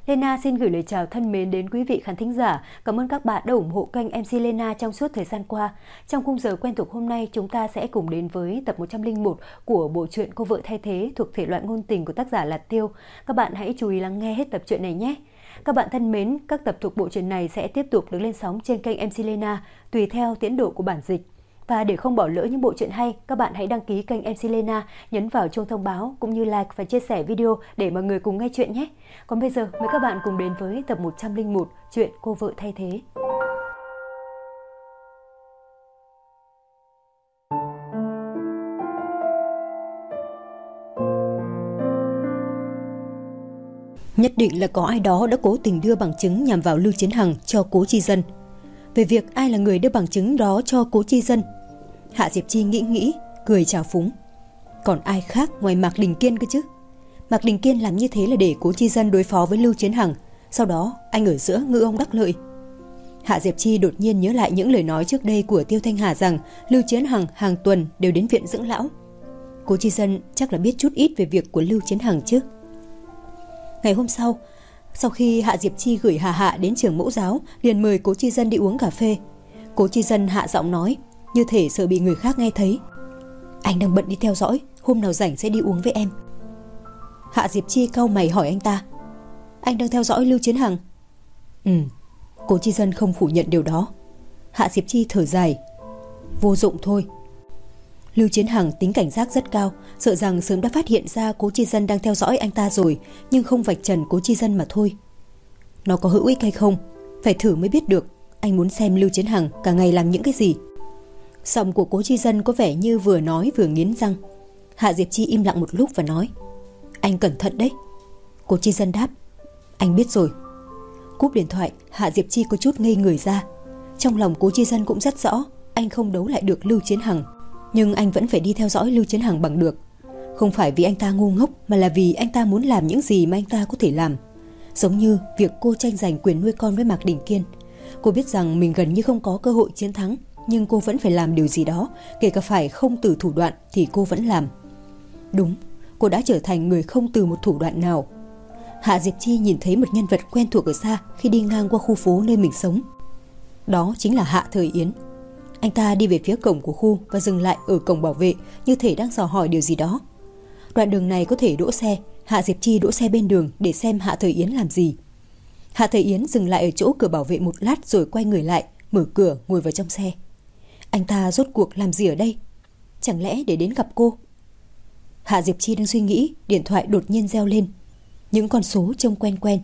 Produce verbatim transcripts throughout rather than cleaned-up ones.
Lena xin gửi lời chào thân mến đến quý vị khán thính giả. Cảm ơn các bạn đã ủng hộ kênh em xê Lena trong suốt thời gian qua. Trong khung giờ quen thuộc hôm nay, chúng ta sẽ cùng đến với tập một trăm lẻ một của bộ truyện Cô vợ thay thế thuộc thể loại ngôn tình của tác giả Lạt Tiêu. Các bạn hãy chú ý lắng nghe hết tập truyện này nhé. Các bạn thân mến, các tập thuộc bộ truyện này sẽ tiếp tục được lên sóng trên kênh em xê Lena tùy theo tiến độ của bản dịch. Và để không bỏ lỡ những bộ truyện hay, các bạn hãy đăng ký kênh em xê Lena, nhấn vào chuông thông báo cũng như like và chia sẻ video để mọi người cùng nghe chuyện nhé. Còn bây giờ, mời các bạn cùng đến với tập một trăm lẻ một chuyện Cô vợ thay thế. Nhất định là có ai đó đã cố tình đưa bằng chứng nhằm vào Lưu Chiến Hằng cho Cố Chi Dân. Về việc ai là người đưa bằng chứng đó cho Cố Chi Dân, Hạ Diệp Chi nghĩ nghĩ, cười trào phúng. Còn ai khác ngoài Mạc Đình Kiên cơ chứ? Mạc Đình Kiên làm như thế là để Cố Chi Dân đối phó với Lưu Chiến Hằng, sau đó anh ở giữa ngư ông đắc lợi. Hạ Diệp Chi đột nhiên nhớ lại những lời nói trước đây của Tiêu Thanh Hà rằng Lưu Chiến Hằng hàng tuần đều đến viện dưỡng lão. Cố Chi Dân chắc là biết chút ít về việc của Lưu Chiến Hằng chứ. Ngày hôm sau, sau khi Hạ Diệp Chi gửi Hà Hạ đến trường mẫu giáo, liền mời Cố Chi Dân đi uống cà phê. Cố Chi Dân hạ giọng nói, như thể sợ bị người khác nghe thấy. Anh đang bận đi theo dõi, hôm nào rảnh sẽ đi uống với em. Hạ Diệp Chi cau mày hỏi anh ta, anh đang theo dõi Lưu Chiến Hằng? Ừ. Cố Chi Dân không phủ nhận điều đó. Hạ Diệp Chi thở dài, vô dụng thôi. Lưu Chiến Hằng tính cảnh giác rất cao, sợ rằng sớm đã phát hiện ra Cố Chi Dân đang theo dõi anh ta rồi, nhưng không vạch trần Cố Chi Dân mà thôi. Nó có hữu ích hay không, phải thử mới biết được. Anh muốn xem Lưu Chiến Hằng cả ngày làm những cái gì. Giọng của Cố Chi Dân có vẻ như vừa nói vừa nghiến răng. Hạ Diệp Chi im lặng một lúc và nói, anh cẩn thận đấy. Cố Chi Dân đáp, anh biết rồi. Cúp điện thoại, Hạ Diệp Chi có chút ngây người ra. Trong lòng Cố Chi Dân cũng rất rõ, anh không đấu lại được Lưu Chiến Hằng, nhưng anh vẫn phải đi theo dõi Lưu Chiến Hằng bằng được. Không phải vì anh ta ngu ngốc, mà là vì anh ta muốn làm những gì mà anh ta có thể làm. Giống như việc cô tranh giành quyền nuôi con với Mạc Đình Kiên. Cô biết rằng mình gần như không có cơ hội chiến thắng, nhưng cô vẫn phải làm điều gì đó, kể cả phải không từ thủ đoạn thì cô vẫn làm. Đúng, cô đã trở thành người không từ một thủ đoạn nào. Hạ Diệp Chi nhìn thấy một nhân vật quen thuộc ở xa khi đi ngang qua khu phố nơi mình sống. Đó chính là Hạ Thời Yến. Anh ta đi về phía cổng của khu và dừng lại ở cổng bảo vệ, như thể đang dò hỏi điều gì đó. Đoạn đường này có thể đỗ xe, Hạ Diệp Chi đỗ xe bên đường để xem Hạ Thời Yến làm gì. Hạ Thời Yến dừng lại ở chỗ cửa bảo vệ một lát rồi quay người lại, mở cửa ngồi vào trong xe. Anh ta rốt cuộc làm gì ở đây? Chẳng lẽ để đến gặp cô? Hạ Diệp Chi đang suy nghĩ, điện thoại đột nhiên reo lên. Những con số trông quen quen.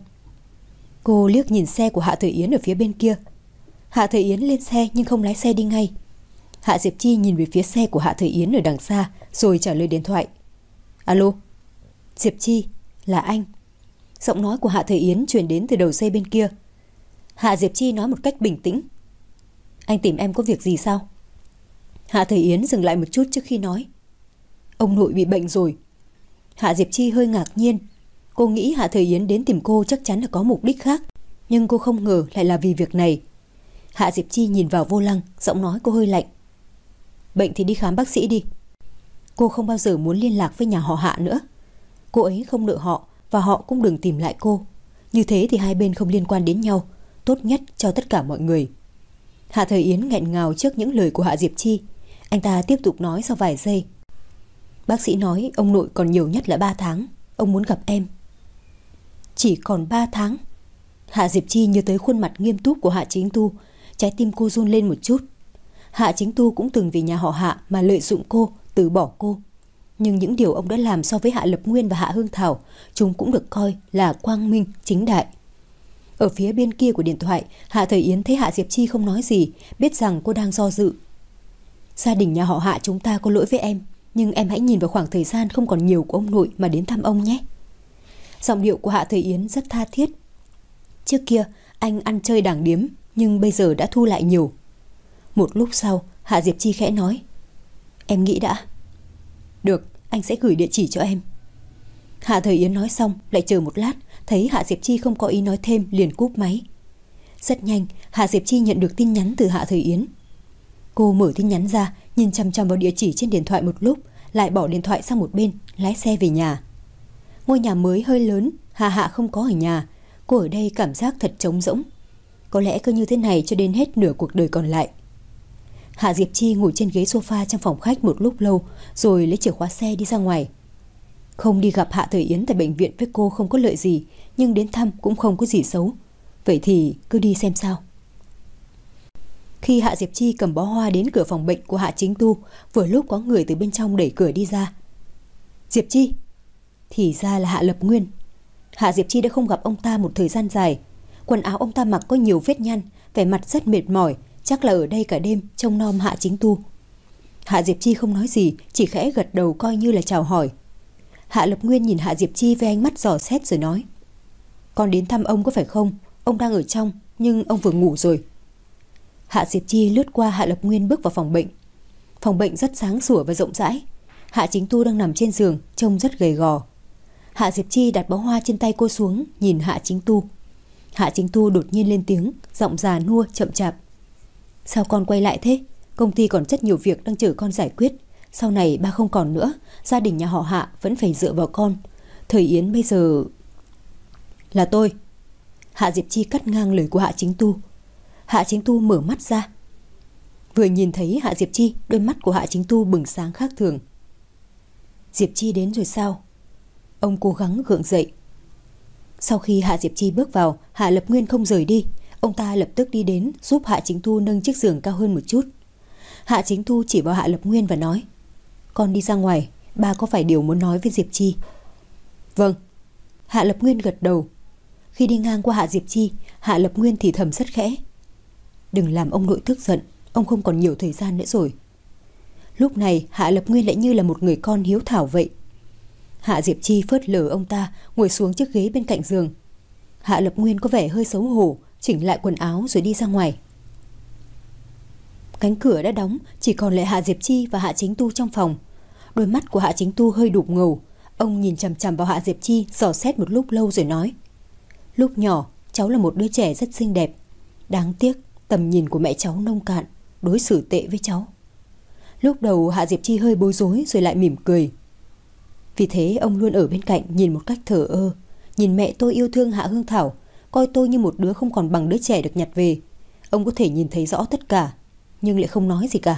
Cô liếc nhìn xe của Hạ Thời Yến ở phía bên kia. Hạ Thời Yến lên xe nhưng không lái xe đi ngay. Hạ Diệp Chi nhìn về phía xe của Hạ Thời Yến ở đằng xa rồi trả lời điện thoại. Alo? Diệp Chi, là anh. Giọng nói của Hạ Thời Yến truyền đến từ đầu dây bên kia. Hạ Diệp Chi nói một cách bình tĩnh. Anh tìm em có việc gì sao? Hạ Thời Yến dừng lại một chút trước khi nói. Ông nội bị bệnh rồi. Hạ Diệp Chi hơi ngạc nhiên. Cô nghĩ Hạ Thời Yến đến tìm cô chắc chắn là có mục đích khác, nhưng cô không ngờ lại là vì việc này. Hạ Diệp Chi nhìn vào vô lăng, giọng nói cô hơi lạnh. Bệnh thì đi khám bác sĩ đi. Cô không bao giờ muốn liên lạc với nhà họ Hạ nữa. Cô ấy không nợ họ và họ cũng đừng tìm lại cô. Như thế thì hai bên không liên quan đến nhau, tốt nhất cho tất cả mọi người. Hạ Thời Yến nghẹn ngào trước những lời của Hạ Diệp Chi. Anh ta tiếp tục nói sau vài giây. Bác sĩ nói ông nội còn nhiều nhất là ba tháng. Ông muốn gặp em. Chỉ còn ba tháng? Hạ Diệp Chi nhớ tới khuôn mặt nghiêm túc của Hạ Chính Tu. Trái tim cô run lên một chút. Hạ Chính Tu cũng từng vì nhà họ Hạ mà lợi dụng cô, từ bỏ cô. Nhưng những điều ông đã làm so với Hạ Lập Nguyên và Hạ Hương Thảo, chúng cũng được coi là quang minh, chính đại. Ở phía bên kia của điện thoại, Hạ Thời Yến thấy Hạ Diệp Chi không nói gì, biết rằng cô đang do dự. Gia đình nhà họ Hạ chúng ta có lỗi với em, nhưng em hãy nhìn vào khoảng thời gian không còn nhiều của ông nội mà đến thăm ông nhé. Giọng điệu của Hạ Thời Yến rất tha thiết. Trước kia anh ăn chơi đảng điếm, nhưng bây giờ đã thu lại nhiều. Một lúc sau, Hạ Diệp Chi khẽ nói. Em nghĩ đã. Được, anh sẽ gửi địa chỉ cho em. Hạ Thời Yến nói xong, lại chờ một lát, thấy Hạ Diệp Chi không có ý nói thêm liền cúp máy. Rất nhanh, Hạ Diệp Chi nhận được tin nhắn từ Hạ Thời Yến. Cô mở tin nhắn ra, nhìn chằm chằm vào địa chỉ trên điện thoại một lúc, lại bỏ điện thoại sang một bên, lái xe về nhà. Ngôi nhà mới hơi lớn, Hà Hạ không có ở nhà. Cô ở đây cảm giác thật trống rỗng. Có lẽ cứ như thế này cho đến hết nửa cuộc đời còn lại. Hạ Diệp Chi ngồi trên ghế sofa trong phòng khách một lúc lâu, rồi lấy chìa khóa xe đi ra ngoài. Không đi gặp Hạ Thời Yến tại bệnh viện với cô không có lợi gì, nhưng đến thăm cũng không có gì xấu. Vậy thì cứ đi xem sao. Khi Hạ Diệp Chi cầm bó hoa đến cửa phòng bệnh của Hạ Chính Tu, vừa lúc có người từ bên trong đẩy cửa đi ra. Diệp Chi. Thì ra là Hạ Lập Nguyên. Hạ Diệp Chi đã không gặp ông ta một thời gian dài. Quần áo ông ta mặc có nhiều vết nhăn, vẻ mặt rất mệt mỏi, chắc là ở đây cả đêm trông nom Hạ Chính Tu. Hạ Diệp Chi không nói gì, chỉ khẽ gật đầu coi như là chào hỏi. Hạ Lập Nguyên nhìn Hạ Diệp Chi với ánh mắt dò xét rồi nói: Con đến thăm ông có phải không? Ông đang ở trong, nhưng ông vừa ngủ rồi. Hạ Diệp Chi lướt qua Hạ Lập Nguyên bước vào phòng bệnh. Phòng bệnh rất sáng sủa và rộng rãi. Hạ Chính Tu đang nằm trên giường, trông rất gầy gò. Hạ Diệp Chi đặt bó hoa trên tay cô xuống, nhìn Hạ Chính Tu. Hạ Chính Tu đột nhiên lên tiếng, giọng già nua chậm chạp: Sao con quay lại thế? Công ty còn rất nhiều việc đang chờ con giải quyết. Sau này ba không còn nữa, gia đình nhà họ Hạ vẫn phải dựa vào con. Thời Yến bây giờ... Là tôi. Hạ Diệp Chi cắt ngang lời của Hạ Chính Tu. Hạ Chính Tu mở mắt ra. Vừa nhìn thấy Hạ Diệp Chi, đôi mắt của Hạ Chính Tu bừng sáng khác thường. Diệp Chi đến rồi sao? Ông cố gắng gượng dậy. Sau khi Hạ Diệp Chi bước vào, Hạ Lập Nguyên không rời đi. Ông ta lập tức đi đến giúp Hạ Chính Tu nâng chiếc giường cao hơn một chút. Hạ Chính Tu chỉ vào Hạ Lập Nguyên và nói: Con đi ra ngoài, ba có vài điều muốn nói với Diệp Chi. Vâng. Hạ Lập Nguyên gật đầu. Khi đi ngang qua Hạ Diệp Chi, Hạ Lập Nguyên thì thầm rất khẽ: Đừng làm ông nội tức giận, ông không còn nhiều thời gian nữa rồi. Lúc này Hạ Lập Nguyên lại như là một người con hiếu thảo vậy. Hạ Diệp Chi phớt lờ ông ta, ngồi xuống chiếc ghế bên cạnh giường. Hạ Lập Nguyên có vẻ hơi xấu hổ, chỉnh lại quần áo rồi đi ra ngoài. Cánh cửa đã đóng, chỉ còn lại Hạ Diệp Chi và Hạ Chính Tu trong phòng. Đôi mắt của Hạ Chính Tu hơi đục ngầu. Ông nhìn chằm chằm vào Hạ Diệp Chi, dò xét một lúc lâu rồi nói: Lúc nhỏ, cháu là một đứa trẻ rất xinh đẹp. Đáng tiếc, tầm nhìn của mẹ cháu nông cạn, đối xử tệ với cháu. Lúc đầu Hạ Diệp Chi hơi bối rối rồi lại mỉm cười. Vì thế ông luôn ở bên cạnh nhìn một cách thờ ơ. Nhìn mẹ tôi yêu thương Hạ Hương Thảo, coi tôi như một đứa không còn bằng đứa trẻ được nhặt về. Ông có thể nhìn thấy rõ tất cả, nhưng lại không nói gì cả.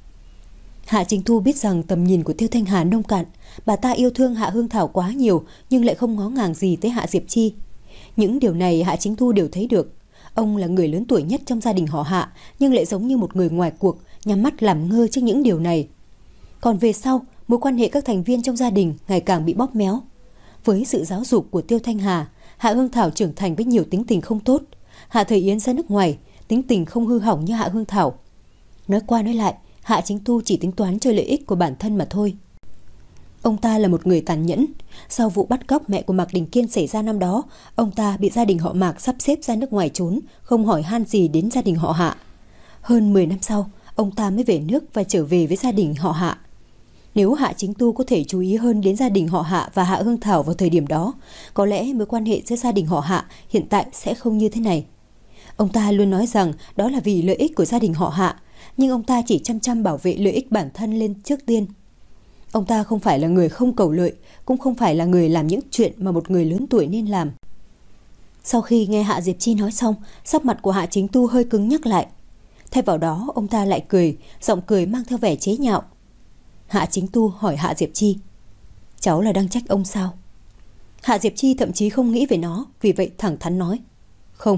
Hạ Chính Tu biết rằng tầm nhìn của Tiêu Thanh Hà nông cạn. Bà ta yêu thương Hạ Hương Thảo quá nhiều, nhưng lại không ngó ngàng gì tới Hạ Diệp Chi. Những điều này Hạ Chính Tu đều thấy được. Ông là người lớn tuổi nhất trong gia đình họ Hạ, nhưng lại giống như một người ngoài cuộc, nhắm mắt làm ngơ trước những điều này. Còn về sau, mối quan hệ các thành viên trong gia đình ngày càng bị bóp méo. Với sự giáo dục của Tiêu Thanh Hà, Hạ Hương Thảo trưởng thành với nhiều tính tình không tốt. Hạ Thời Yến ra nước ngoài, tính tình không hư hỏng như Hạ Hương Thảo. Nói qua nói lại, Hạ Chính Tu chỉ tính toán cho lợi ích của bản thân mà thôi. Ông ta là một người tàn nhẫn. Sau vụ bắt cóc mẹ của Mạc Đình Kiên xảy ra năm đó, ông ta bị gia đình họ Mạc sắp xếp ra nước ngoài trốn, không hỏi han gì đến gia đình họ Hạ. Hơn mười năm sau, ông ta mới về nước và trở về với gia đình họ Hạ. Nếu Hạ Chính Tu có thể chú ý hơn đến gia đình họ Hạ và Hạ Hương Thảo vào thời điểm đó, có lẽ mối quan hệ giữa gia đình họ Hạ hiện tại sẽ không như thế này. Ông ta luôn nói rằng đó là vì lợi ích của gia đình họ Hạ, nhưng ông ta chỉ chăm chăm bảo vệ lợi ích bản thân lên trước tiên. Ông ta không phải là người không cầu lợi, cũng không phải là người làm những chuyện mà một người lớn tuổi nên làm. Sau khi nghe Hạ Diệp Chi nói xong, sắc mặt của Hạ Chính Tu hơi cứng nhắc lại. Thay vào đó, ông ta lại cười, giọng cười mang theo vẻ chế nhạo. Hạ Chính Tu hỏi Hạ Diệp Chi: Cháu là đang trách ông sao? Hạ Diệp Chi thậm chí không nghĩ về nó, vì vậy thẳng thắn nói: Không.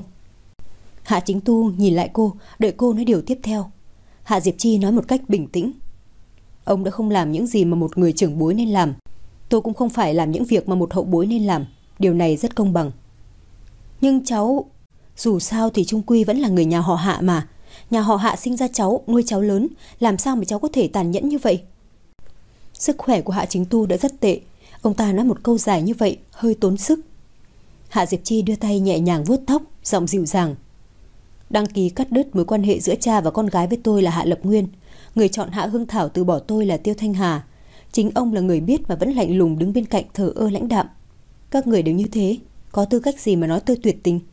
Hạ Chính Tu nhìn lại cô, đợi cô nói điều tiếp theo. Hạ Diệp Chi nói một cách bình tĩnh: Ông đã không làm những gì mà một người trưởng bối nên làm. Tôi cũng không phải làm những việc mà một hậu bối nên làm. Điều này rất công bằng. Nhưng cháu... Dù sao thì chung quy vẫn là người nhà họ Hạ mà. Nhà họ Hạ sinh ra cháu, nuôi cháu lớn. Làm sao mà cháu có thể tàn nhẫn như vậy? Sức khỏe của Hạ Chính Tu đã rất tệ. Ông ta nói một câu dài như vậy hơi tốn sức. Hạ Diệp Chi đưa tay nhẹ nhàng vuốt tóc, giọng dịu dàng: Đăng ký cắt đứt mối quan hệ giữa cha và con gái với tôi là Hạ Lập Nguyên. Người chọn Hạ Hương Thảo từ bỏ tôi là Tiêu Thanh Hà. Chính ông là người biết và vẫn lạnh lùng đứng bên cạnh thờ ơ lãnh đạm. Các người đều như thế, có tư cách gì mà nói tôi tuyệt tình?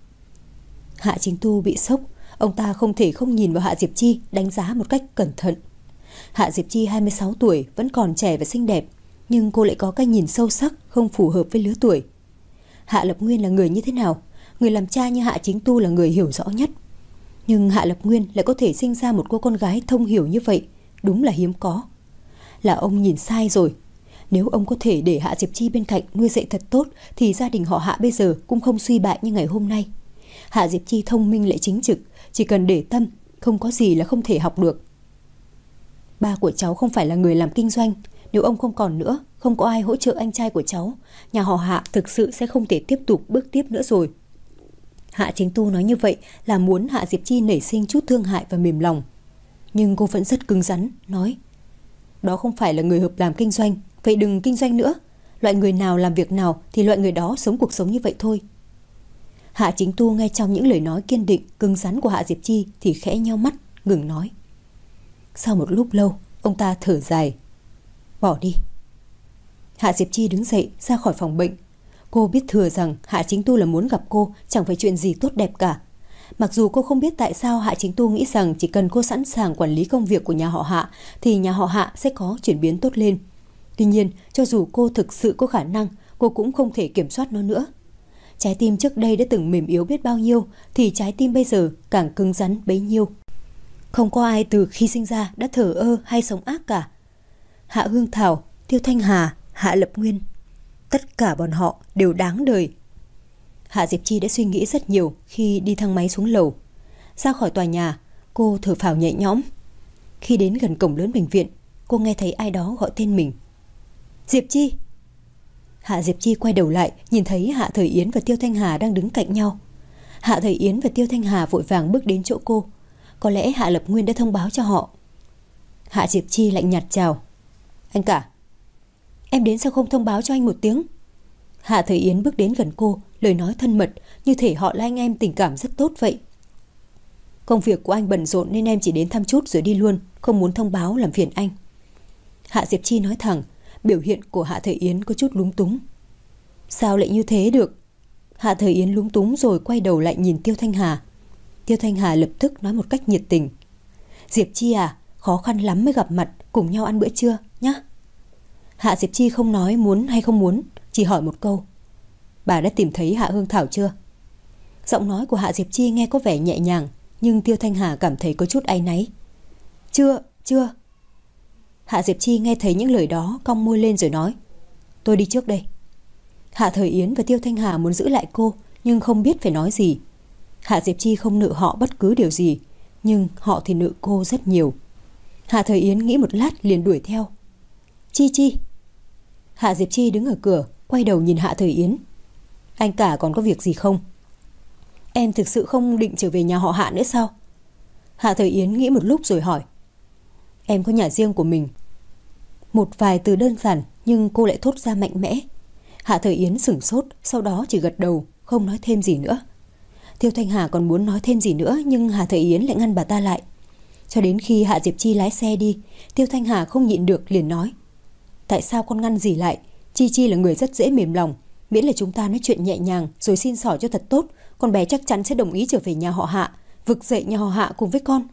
Hạ Chính Tu bị sốc. Ông ta không thể không nhìn vào Hạ Diệp Chi, đánh giá một cách cẩn thận. Hạ Diệp Chi hai mươi sáu tuổi, vẫn còn trẻ và xinh đẹp, nhưng cô lại có cái nhìn sâu sắc, không phù hợp với lứa tuổi. Hạ Lập Nguyên là người như thế nào? người làm cha như Hạ Chính Tu là người hiểu rõ nhất. Nhưng Hạ Lập Nguyên lại có thể sinh ra một cô con gái thông hiểu như vậy, đúng là hiếm có. Là ông nhìn sai rồi. Nếu ông có thể để Hạ Diệp Chi bên cạnh nuôi dạy thật tốt thì gia đình họ Hạ bây giờ cũng không suy bại như ngày hôm nay. Hạ Diệp Chi thông minh lại chính trực, chỉ cần để tâm, không có gì là không thể học được. Ba của cháu không phải là người làm kinh doanh. Nếu ông không còn nữa, không có ai hỗ trợ anh trai của cháu, nhà họ Hạ thực sự sẽ không thể tiếp tục bước tiếp nữa rồi. Hạ Chính Tu nói như vậy là muốn Hạ Diệp Chi nảy sinh chút thương hại và mềm lòng. Nhưng cô vẫn rất cứng rắn, nói: đó không phải là người hợp làm kinh doanh, vậy đừng kinh doanh nữa. Loại người nào làm việc nào thì loại người đó sống cuộc sống như vậy thôi. Hạ Chính Tu nghe trong những lời nói kiên định, cứng rắn của Hạ Diệp Chi thì khẽ nheo mắt, ngừng nói. Sau một lúc lâu, ông ta thở dài: bỏ đi. Hạ Diệp Chi đứng dậy ra khỏi phòng bệnh. Cô biết thừa rằng Hạ Chính Tu là muốn gặp cô, chẳng phải chuyện gì tốt đẹp cả. Mặc dù cô không biết tại sao Hạ Chính Tu nghĩ rằng chỉ cần cô sẵn sàng quản lý công việc của nhà họ Hạ thì nhà họ Hạ sẽ có chuyển biến tốt lên. Tuy nhiên, cho dù cô thực sự có khả năng, cô cũng không thể kiểm soát nó nữa. Trái tim trước đây đã từng mềm yếu biết bao nhiêu thì trái tim bây giờ càng cứng rắn bấy nhiêu. Không có ai từ khi sinh ra đã thờ ơ hay sống ác cả. Hạ Hương Thảo, Tiêu Thanh Hà, Hạ Lập Nguyên, tất cả bọn họ đều đáng đời. Hạ Diệp Chi đã suy nghĩ rất nhiều khi đi thang máy xuống lầu. Ra khỏi tòa nhà, cô thở phào nhẹ nhõm. Khi đến gần cổng lớn bệnh viện, cô nghe thấy ai đó gọi tên mình. Diệp Chi. Hạ Diệp Chi quay đầu lại, nhìn thấy Hạ Thời Yến và Tiêu Thanh Hà đang đứng cạnh nhau. Hạ Thời Yến và Tiêu Thanh Hà vội vàng bước đến chỗ cô. Có lẽ Hạ Lập Nguyên đã thông báo cho họ. Hạ Diệp Chi lạnh nhạt chào. Anh cả. Em đến sao không thông báo cho anh một tiếng? Hạ Thời Yến bước đến gần cô, lời nói thân mật, như thể họ là anh em tình cảm rất tốt vậy. Công việc của anh bận rộn nên em chỉ đến thăm chút rồi đi luôn, không muốn thông báo làm phiền anh. Hạ Diệp Chi nói thẳng. Biểu hiện của Hạ Thời Yến có chút lúng túng. Sao lại như thế được? Hạ Thời Yến lúng túng rồi quay đầu lại nhìn Tiêu Thanh Hà. Tiêu Thanh Hà lập tức nói một cách nhiệt tình. Diệp Chi à, khó khăn lắm mới gặp mặt, cùng nhau ăn bữa trưa nhá. Hạ Diệp Chi không nói muốn hay không muốn, chỉ hỏi một câu. Bà đã tìm thấy Hạ Hương Thảo chưa? Giọng nói của Hạ Diệp Chi nghe có vẻ nhẹ nhàng, nhưng Tiêu Thanh Hà cảm thấy có chút áy náy. Chưa, chưa. Hạ Diệp Chi nghe thấy những lời đó, cong môi lên rồi nói. Tôi đi trước đây. Hạ Thời Yến và Tiêu Thanh Hà muốn giữ lại cô, nhưng không biết phải nói gì. Hạ Diệp Chi không nợ họ bất cứ điều gì, nhưng họ thì nợ cô rất nhiều. Hạ Thời Yến nghĩ một lát liền đuổi theo. Chi Chi. Hạ Diệp Chi đứng ở cửa, quay đầu nhìn Hạ Thời Yến. Anh cả còn có việc gì không? Em thực sự không định trở về nhà họ Hạ nữa sao? Hạ Thời Yến nghĩ một lúc rồi hỏi. Em có nhà riêng của mình. Một vài từ đơn giản nhưng cô lại thốt ra mạnh mẽ. Hạ Thời Yến sửng sốt, sau đó chỉ gật đầu, không nói thêm gì nữa. Tiêu Thanh Hà còn muốn nói thêm gì nữa, nhưng Hạ Thời Yến lại ngăn bà ta lại. Cho đến khi Hạ Diệp Chi lái xe đi, Tiêu Thanh Hà không nhịn được liền nói. Tại sao con ngăn gì lại? Chi Chi là người rất dễ mềm lòng. Miễn là chúng ta nói chuyện nhẹ nhàng rồi xin xỏ cho thật tốt, con bé chắc chắn sẽ đồng ý trở về nhà họ Hạ, vực dậy nhà họ Hạ cùng với con.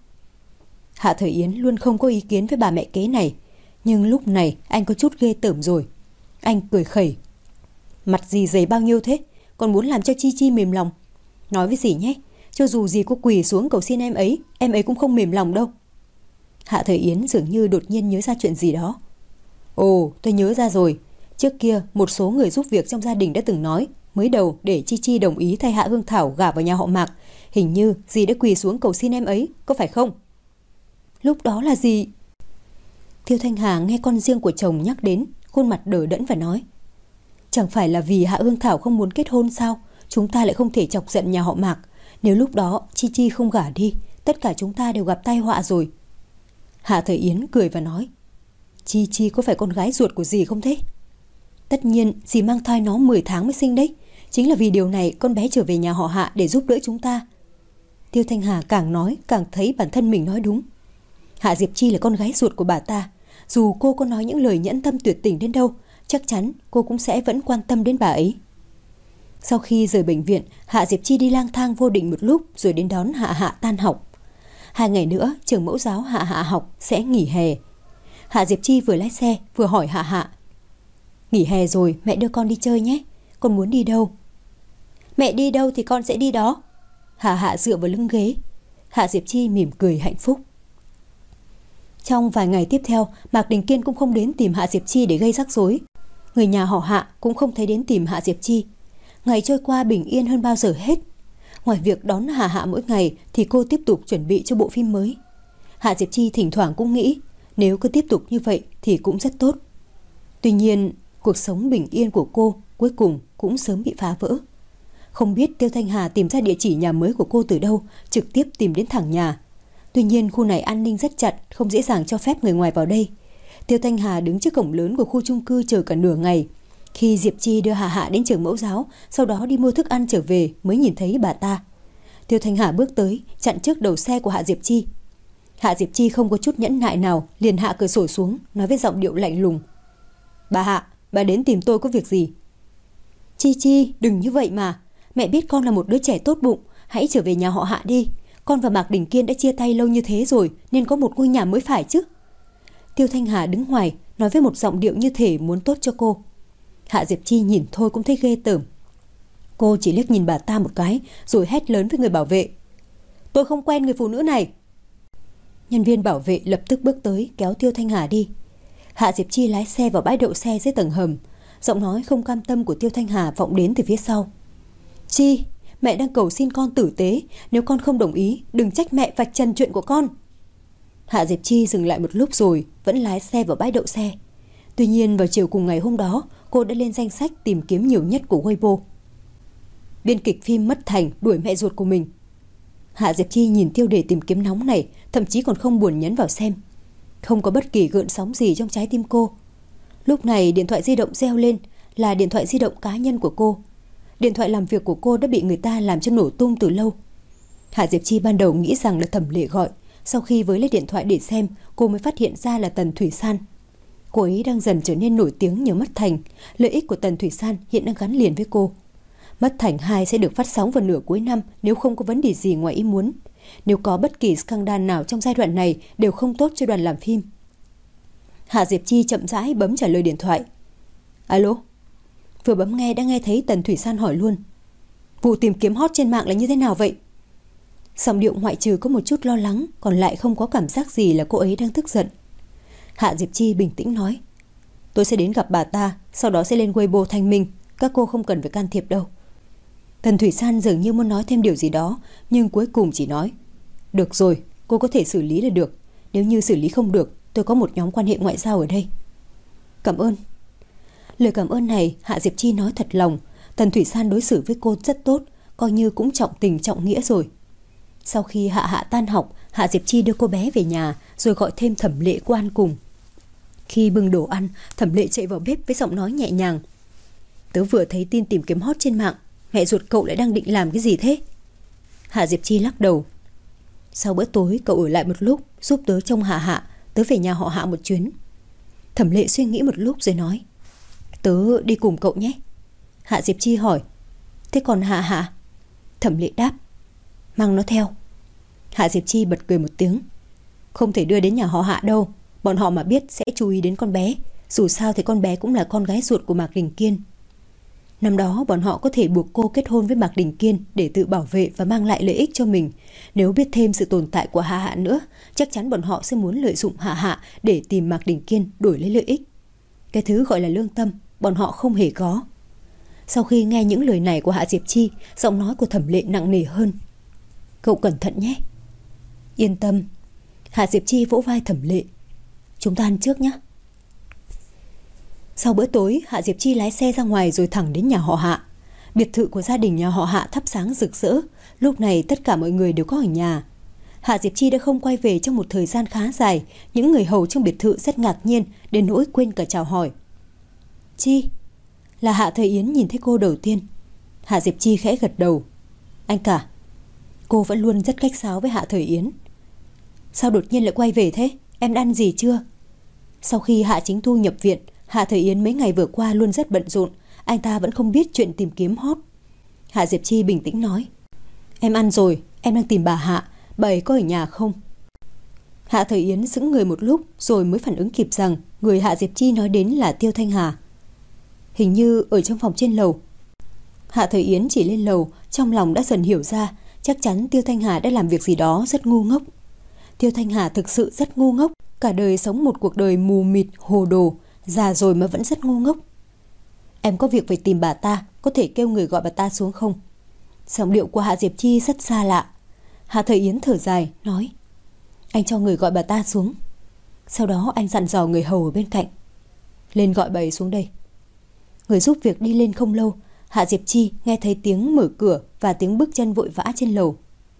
Hạ Thời Yến luôn không có ý kiến với bà mẹ kế này, nhưng lúc này anh có chút ghê tởm rồi. Anh cười khẩy. Mặt gì dày bao nhiêu thế, còn muốn làm cho Chi Chi mềm lòng. Nói với dì nhé, cho dù dì có quỳ xuống cầu xin em ấy, em ấy cũng không mềm lòng đâu. Hạ Thời Yến dường như đột nhiên nhớ ra chuyện gì đó. Ồ, tôi nhớ ra rồi. Trước kia một số người giúp việc trong gia đình đã từng nói mới đầu để Chi Chi đồng ý thay Hạ Hương Thảo gả vào nhà họ Mạc. Hình như dì đã quỳ xuống cầu xin em ấy, có phải không? Lúc đó là gì? Tiêu Thanh Hà nghe con riêng của chồng nhắc đến, khuôn mặt đờ đẫn và nói. Chẳng phải là vì Hạ Hương Thảo không muốn kết hôn sao? Chúng ta lại không thể chọc giận nhà họ Mạc. Nếu lúc đó Chi Chi không gả đi, tất cả chúng ta đều gặp tai họa rồi. Hạ Thời Yến cười và nói. Chi Chi có phải con gái ruột của dì không thế? Tất nhiên dì mang thai nó mười tháng mới sinh đấy. Chính là vì điều này con bé trở về nhà họ Hạ để giúp đỡ chúng ta. Tiêu Thanh Hà càng nói càng thấy bản thân mình nói đúng. Hạ Diệp Chi là con gái ruột của bà ta. Dù cô có nói những lời nhẫn tâm tuyệt tình đến đâu, chắc chắn cô cũng sẽ vẫn quan tâm đến bà ấy. Sau khi rời bệnh viện, Hạ Diệp Chi đi lang thang vô định một lúc rồi đến đón Hạ Hạ tan học. Hai ngày nữa trường mẫu giáo Hạ Hạ học sẽ nghỉ hè. Hạ Diệp Chi vừa lái xe vừa hỏi Hạ Hạ. Nghỉ hè rồi mẹ đưa con đi chơi nhé. Con muốn đi đâu? Mẹ đi đâu thì con sẽ đi đó. Hạ Hạ dựa vào lưng ghế. Hạ Diệp Chi mỉm cười hạnh phúc. Trong vài ngày tiếp theo, Mạc Đình Kiên cũng không đến tìm Hạ Diệp Chi để gây rắc rối. Người nhà họ Hạ cũng không thấy đến tìm Hạ Diệp Chi. Ngày trôi qua bình yên hơn bao giờ hết. Ngoài việc đón Hạ Hạ mỗi ngày thì cô tiếp tục chuẩn bị cho bộ phim mới. Hạ Diệp Chi thỉnh thoảng cũng nghĩ nếu cứ tiếp tục như vậy thì cũng rất tốt. Tuy nhiên, cuộc sống bình yên của cô cuối cùng cũng sớm bị phá vỡ. Không biết Tiêu Thanh Hà tìm ra địa chỉ nhà mới của cô từ đâu, trực tiếp tìm đến thẳng nhà. Tuy nhiên khu này an ninh rất chặt, không dễ dàng cho phép người ngoài vào đây. Tiêu Thanh Hà đứng trước cổng lớn của khu chung cư chờ cả nửa ngày. Khi Diệp Chi đưa Hạ Hạ đến trường mẫu giáo, sau đó đi mua thức ăn trở về mới nhìn thấy bà ta. Tiêu Thanh Hà bước tới, chặn trước đầu xe của Hạ Diệp Chi. Hạ Diệp Chi không có chút nhẫn nại nào, liền hạ cửa sổ xuống, nói với giọng điệu lạnh lùng. Bà Hạ, bà đến tìm tôi có việc gì? Chi Chi, đừng như vậy mà. Mẹ biết con là một đứa trẻ tốt bụng, hãy trở về nhà họ Hạ đi. Con và Mạc Đình Kiên đã chia tay lâu như thế rồi, nên có một ngôi nhà mới phải chứ. Tiêu Thanh Hà đứng ngoài, nói với một giọng điệu như thể muốn tốt cho cô. Hạ Diệp Chi nhìn thôi cũng thấy ghê tởm. Cô chỉ liếc nhìn bà ta một cái, rồi hét lớn với người bảo vệ. Tôi không quen người phụ nữ này. Nhân viên bảo vệ lập tức bước tới, kéo Tiêu Thanh Hà đi. Hạ Diệp Chi lái xe vào bãi đậu xe dưới tầng hầm. Giọng nói không cam tâm của Tiêu Thanh Hà vọng đến từ phía sau. Chi, mẹ đang cầu xin con tử tế. Nếu con không đồng ý, đừng trách mẹ vạch trần chuyện của con. Hạ Diệp Chi dừng lại một lúc rồi vẫn lái xe vào bãi đậu xe. Tuy nhiên vào chiều cùng ngày hôm đó, cô đã lên danh sách tìm kiếm nhiều nhất của Weibo. Biên kịch phim Mất Thành đuổi mẹ ruột của mình. Hạ Diệp Chi nhìn tiêu đề tìm kiếm nóng này, thậm chí còn không buồn nhấn vào xem. Không có bất kỳ gợn sóng gì trong trái tim cô. Lúc này điện thoại di động reo lên, là điện thoại di động cá nhân của cô. Điện thoại làm việc của cô đã bị người ta làm cho nổ tung từ lâu. Hạ Diệp Chi ban đầu nghĩ rằng là Thẩm Lệ gọi. Sau khi với lấy điện thoại để xem, cô mới phát hiện ra là Tần Thủy San. Cô ấy đang dần trở nên nổi tiếng nhờ Mất Thành. Lợi ích của Tần Thủy San hiện đang gắn liền với cô. Mất Thành hai sẽ được phát sóng vào nửa cuối năm nếu không có vấn đề gì ngoài ý muốn. Nếu có bất kỳ scandal nào trong giai đoạn này đều không tốt cho đoàn làm phim. Hạ Diệp Chi chậm rãi bấm trả lời điện thoại. Alo? Vừa bấm nghe đã nghe thấy Tần Thủy San hỏi luôn. Vụ tìm kiếm hot trên mạng là như thế nào vậy? Giọng điệu ngoại trừ có một chút lo lắng, còn lại không có cảm giác gì là cô ấy đang tức giận. Hạ Diệp Chi bình tĩnh nói. Tôi sẽ đến gặp bà ta, sau đó sẽ lên Weibo thanh minh. Các cô không cần phải can thiệp đâu. Tần Thủy San dường như muốn nói thêm điều gì đó, nhưng cuối cùng chỉ nói. Được rồi, cô có thể xử lý là được. Nếu như xử lý không được, tôi có một nhóm quan hệ ngoại giao ở đây. Cảm ơn. Lời cảm ơn này Hạ Diệp Chi nói thật lòng. Tần Thủy San đối xử với cô rất tốt, coi như cũng trọng tình trọng nghĩa rồi. Sau khi Hạ Hạ tan học, Hạ Diệp Chi đưa cô bé về nhà, rồi gọi thêm Thẩm Lệ qua ăn cùng. Khi bưng đồ ăn, Thẩm Lệ chạy vào bếp với giọng nói nhẹ nhàng. Tớ vừa thấy tin tìm kiếm hot trên mạng. Mẹ ruột cậu lại đang định làm cái gì thế? Hạ Diệp Chi lắc đầu. Sau bữa tối cậu ở lại một lúc, giúp tớ trông Hạ Hạ. Tớ về nhà họ Hạ một chuyến. Thẩm Lệ suy nghĩ một lúc rồi nói. Tớ đi cùng cậu nhé. Hạ Diệp Chi hỏi. Thế còn Hạ Hạ? Thẩm Lệ đáp. Mang nó theo. Hạ Diệp Chi bật cười một tiếng. Không thể đưa đến nhà họ Hạ đâu. Bọn họ mà biết sẽ chú ý đến con bé. Dù sao thì con bé cũng là con gái ruột của Mạc Đình Kiên. Năm đó bọn họ có thể buộc cô kết hôn với Mạc Đình Kiên để tự bảo vệ và mang lại lợi ích cho mình. Nếu biết thêm sự tồn tại của Hạ Hạ nữa, chắc chắn bọn họ sẽ muốn lợi dụng Hạ Hạ để tìm Mạc Đình Kiên đổi lấy lợi ích. Cái thứ gọi là lương tâm, bọn họ không hề có. Sau khi nghe những lời này của Hạ Diệp Chi, giọng nói của Thẩm Lệ nặng nề hơn. Cậu cẩn thận nhé. Yên tâm. Hạ Diệp Chi vỗ vai Thẩm Lệ. Chúng ta ăn trước nhé. Sau bữa tối, Hạ Diệp Chi lái xe ra ngoài rồi thẳng đến nhà họ Hạ. Biệt thự của gia đình nhà họ Hạ thắp sáng rực rỡ. Lúc này tất cả mọi người đều có ở nhà. Hạ Diệp Chi đã không quay về trong một thời gian khá dài. Những người hầu trong biệt thự rất ngạc nhiên, đến nỗi quên cả chào hỏi. Chi? Là Hạ Thời Yến nhìn thấy cô đầu tiên. Hạ Diệp Chi khẽ gật đầu. Anh cả. Cô vẫn luôn rất khách sáo với Hạ Thời Yến. Sao đột nhiên lại quay về thế? Em đã ăn gì chưa? Sau khi Hạ Chính Thu nhập viện, Hạ Thời Yến mấy ngày vừa qua luôn rất bận rộn. Anh ta vẫn không biết chuyện tìm kiếm hot. Hạ Diệp Chi bình tĩnh nói. Em ăn rồi, em đang tìm bà Hạ. Bà ấy có ở nhà không? Hạ Thời Yến sững người một lúc rồi mới phản ứng kịp rằng người Hạ Diệp Chi nói đến là Tiêu Thanh Hà. Hình như ở trong phòng trên lầu. Hạ Thời Yến chỉ lên lầu, trong lòng đã dần hiểu ra, chắc chắn Tiêu Thanh Hà đã làm việc gì đó rất ngu ngốc. Tiêu Thanh Hà thực sự rất ngu ngốc, cả đời sống một cuộc đời mù mịt, hồ đồ, già rồi mà vẫn rất ngu ngốc. Em có việc phải tìm bà ta, có thể kêu người gọi bà ta xuống không? Giọng điệu của Hạ Diệp Chi rất xa lạ. Hạ Thời Yến thở dài, nói: Anh cho người gọi bà ta xuống. Sau đó anh dặn dò người hầu ở bên cạnh: Lên gọi bà ấy xuống đây. Người giúp việc đi lên không lâu, Hạ Diệp Chi nghe thấy tiếng mở cửa và tiếng bước chân vội vã trên lầu.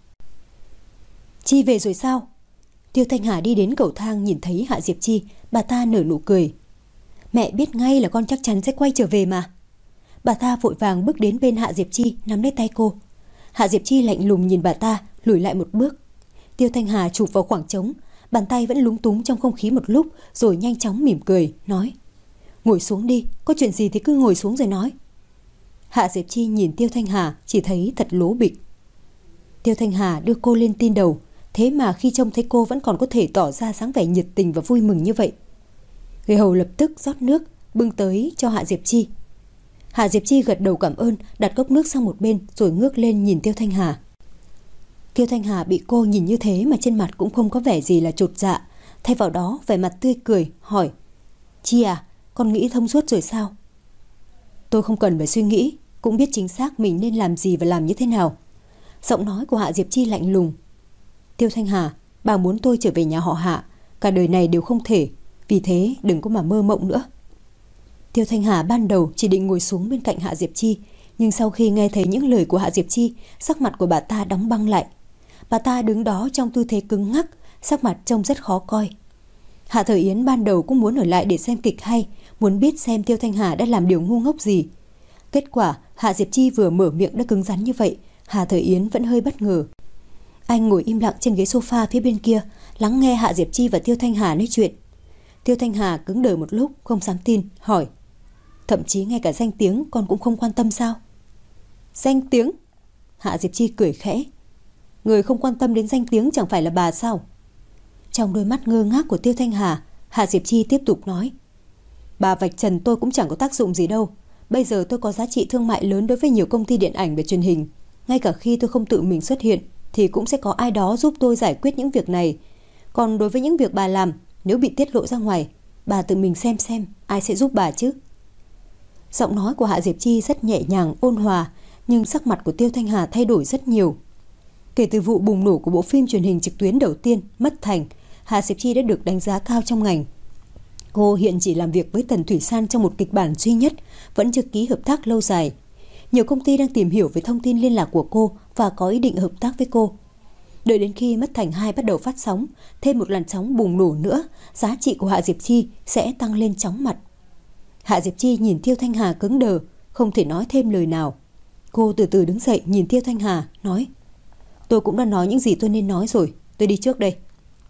Chi về rồi sao? Tiêu Thanh Hà đi đến cầu thang nhìn thấy Hạ Diệp Chi, bà ta nở nụ cười. Mẹ biết ngay là con chắc chắn sẽ quay trở về mà. Bà ta vội vàng bước đến bên Hạ Diệp Chi, nắm lấy tay cô. Hạ Diệp Chi lạnh lùng nhìn bà ta, lùi lại một bước. Tiêu Thanh Hà chụp vào khoảng trống, bàn tay vẫn lúng túng trong không khí một lúc, rồi nhanh chóng mỉm cười, nói: Ngồi xuống đi, có chuyện gì thì cứ ngồi xuống rồi nói. Hạ Diệp Chi nhìn Tiêu Thanh Hà, chỉ thấy thật lố bịch. Tiêu Thanh Hà đưa cô lên tin đầu, thế mà khi trông thấy cô vẫn còn có thể tỏ ra dáng vẻ nhiệt tình và vui mừng như vậy. Người hầu lập tức rót nước, bưng tới cho Hạ Diệp Chi. Hạ Diệp Chi gật đầu cảm ơn, đặt cốc nước sang một bên rồi ngước lên nhìn Tiêu Thanh Hà. Tiêu Thanh Hà bị cô nhìn như thế mà trên mặt cũng không có vẻ gì là chột dạ, thay vào đó vẻ mặt tươi cười, hỏi: Chi à, con nghĩ thông suốt rồi sao? Tôi không cần phải suy nghĩ, cũng biết chính xác mình nên làm gì và làm như thế nào. Giọng nói của Hạ Diệp Chi lạnh lùng. Tiêu Thanh Hà, bà muốn tôi trở về nhà họ Hạ, cả đời này đều không thể, vì thế đừng có mà mơ mộng nữa. Tiêu Thanh Hà ban đầu chỉ định ngồi xuống bên cạnh Hạ Diệp Chi, nhưng sau khi nghe thấy những lời của Hạ Diệp Chi, sắc mặt của bà ta đóng băng lại. Bà ta đứng đó trong tư thế cứng ngắc, sắc mặt trông rất khó coi. Hạ Thời Yến ban đầu cũng muốn ở lại để xem kịch hay, muốn biết xem Tiêu Thanh Hà đã làm điều ngu ngốc gì. Kết quả Hạ Diệp Chi vừa mở miệng đã cứng rắn như vậy, Hạ Thời Yến vẫn hơi bất ngờ. Anh ngồi im lặng trên ghế sofa phía bên kia, lắng nghe Hạ Diệp Chi và Tiêu Thanh Hà nói chuyện. Tiêu Thanh Hà cứng đờ một lúc, không dám tin, hỏi: Thậm chí ngay cả danh tiếng con cũng không quan tâm sao? Danh tiếng? Hạ Diệp Chi cười khẽ. Người không quan tâm đến danh tiếng chẳng phải là bà sao? Trong đôi mắt ngơ ngác của Tiêu Thanh Hà, Hạ Diệp Chi tiếp tục nói: Bà vạch trần tôi cũng chẳng có tác dụng gì đâu. Bây giờ tôi có giá trị thương mại lớn đối với nhiều công ty điện ảnh và truyền hình. Ngay cả khi tôi không tự mình xuất hiện thì cũng sẽ có ai đó giúp tôi giải quyết những việc này. Còn đối với những việc bà làm, nếu bị tiết lộ ra ngoài, bà tự mình xem xem ai sẽ giúp bà chứ. Giọng nói của Hạ Diệp Chi rất nhẹ nhàng, ôn hòa, nhưng sắc mặt của Tiêu Thanh Hà thay đổi rất nhiều. Kể từ vụ bùng nổ của bộ phim truyền hình trực tuyến đầu tiên Mất Thành, Hạ Diệp Chi đã được đánh giá cao trong ngành. Cô hiện chỉ làm việc với Tần Thủy San trong một kịch bản duy nhất, vẫn chưa ký hợp tác lâu dài. Nhiều công ty đang tìm hiểu về thông tin liên lạc của cô và có ý định hợp tác với cô. Đợi đến khi Mất Thành hai bắt đầu phát sóng, thêm một làn sóng bùng nổ nữa, giá trị của Hạ Diệp Chi sẽ tăng lên chóng mặt. Hạ Diệp Chi nhìn Tiêu Thanh Hà cứng đờ, không thể nói thêm lời nào. Cô từ từ đứng dậy nhìn Tiêu Thanh Hà, nói: Tôi cũng đã nói những gì tôi nên nói rồi, tôi đi trước đây.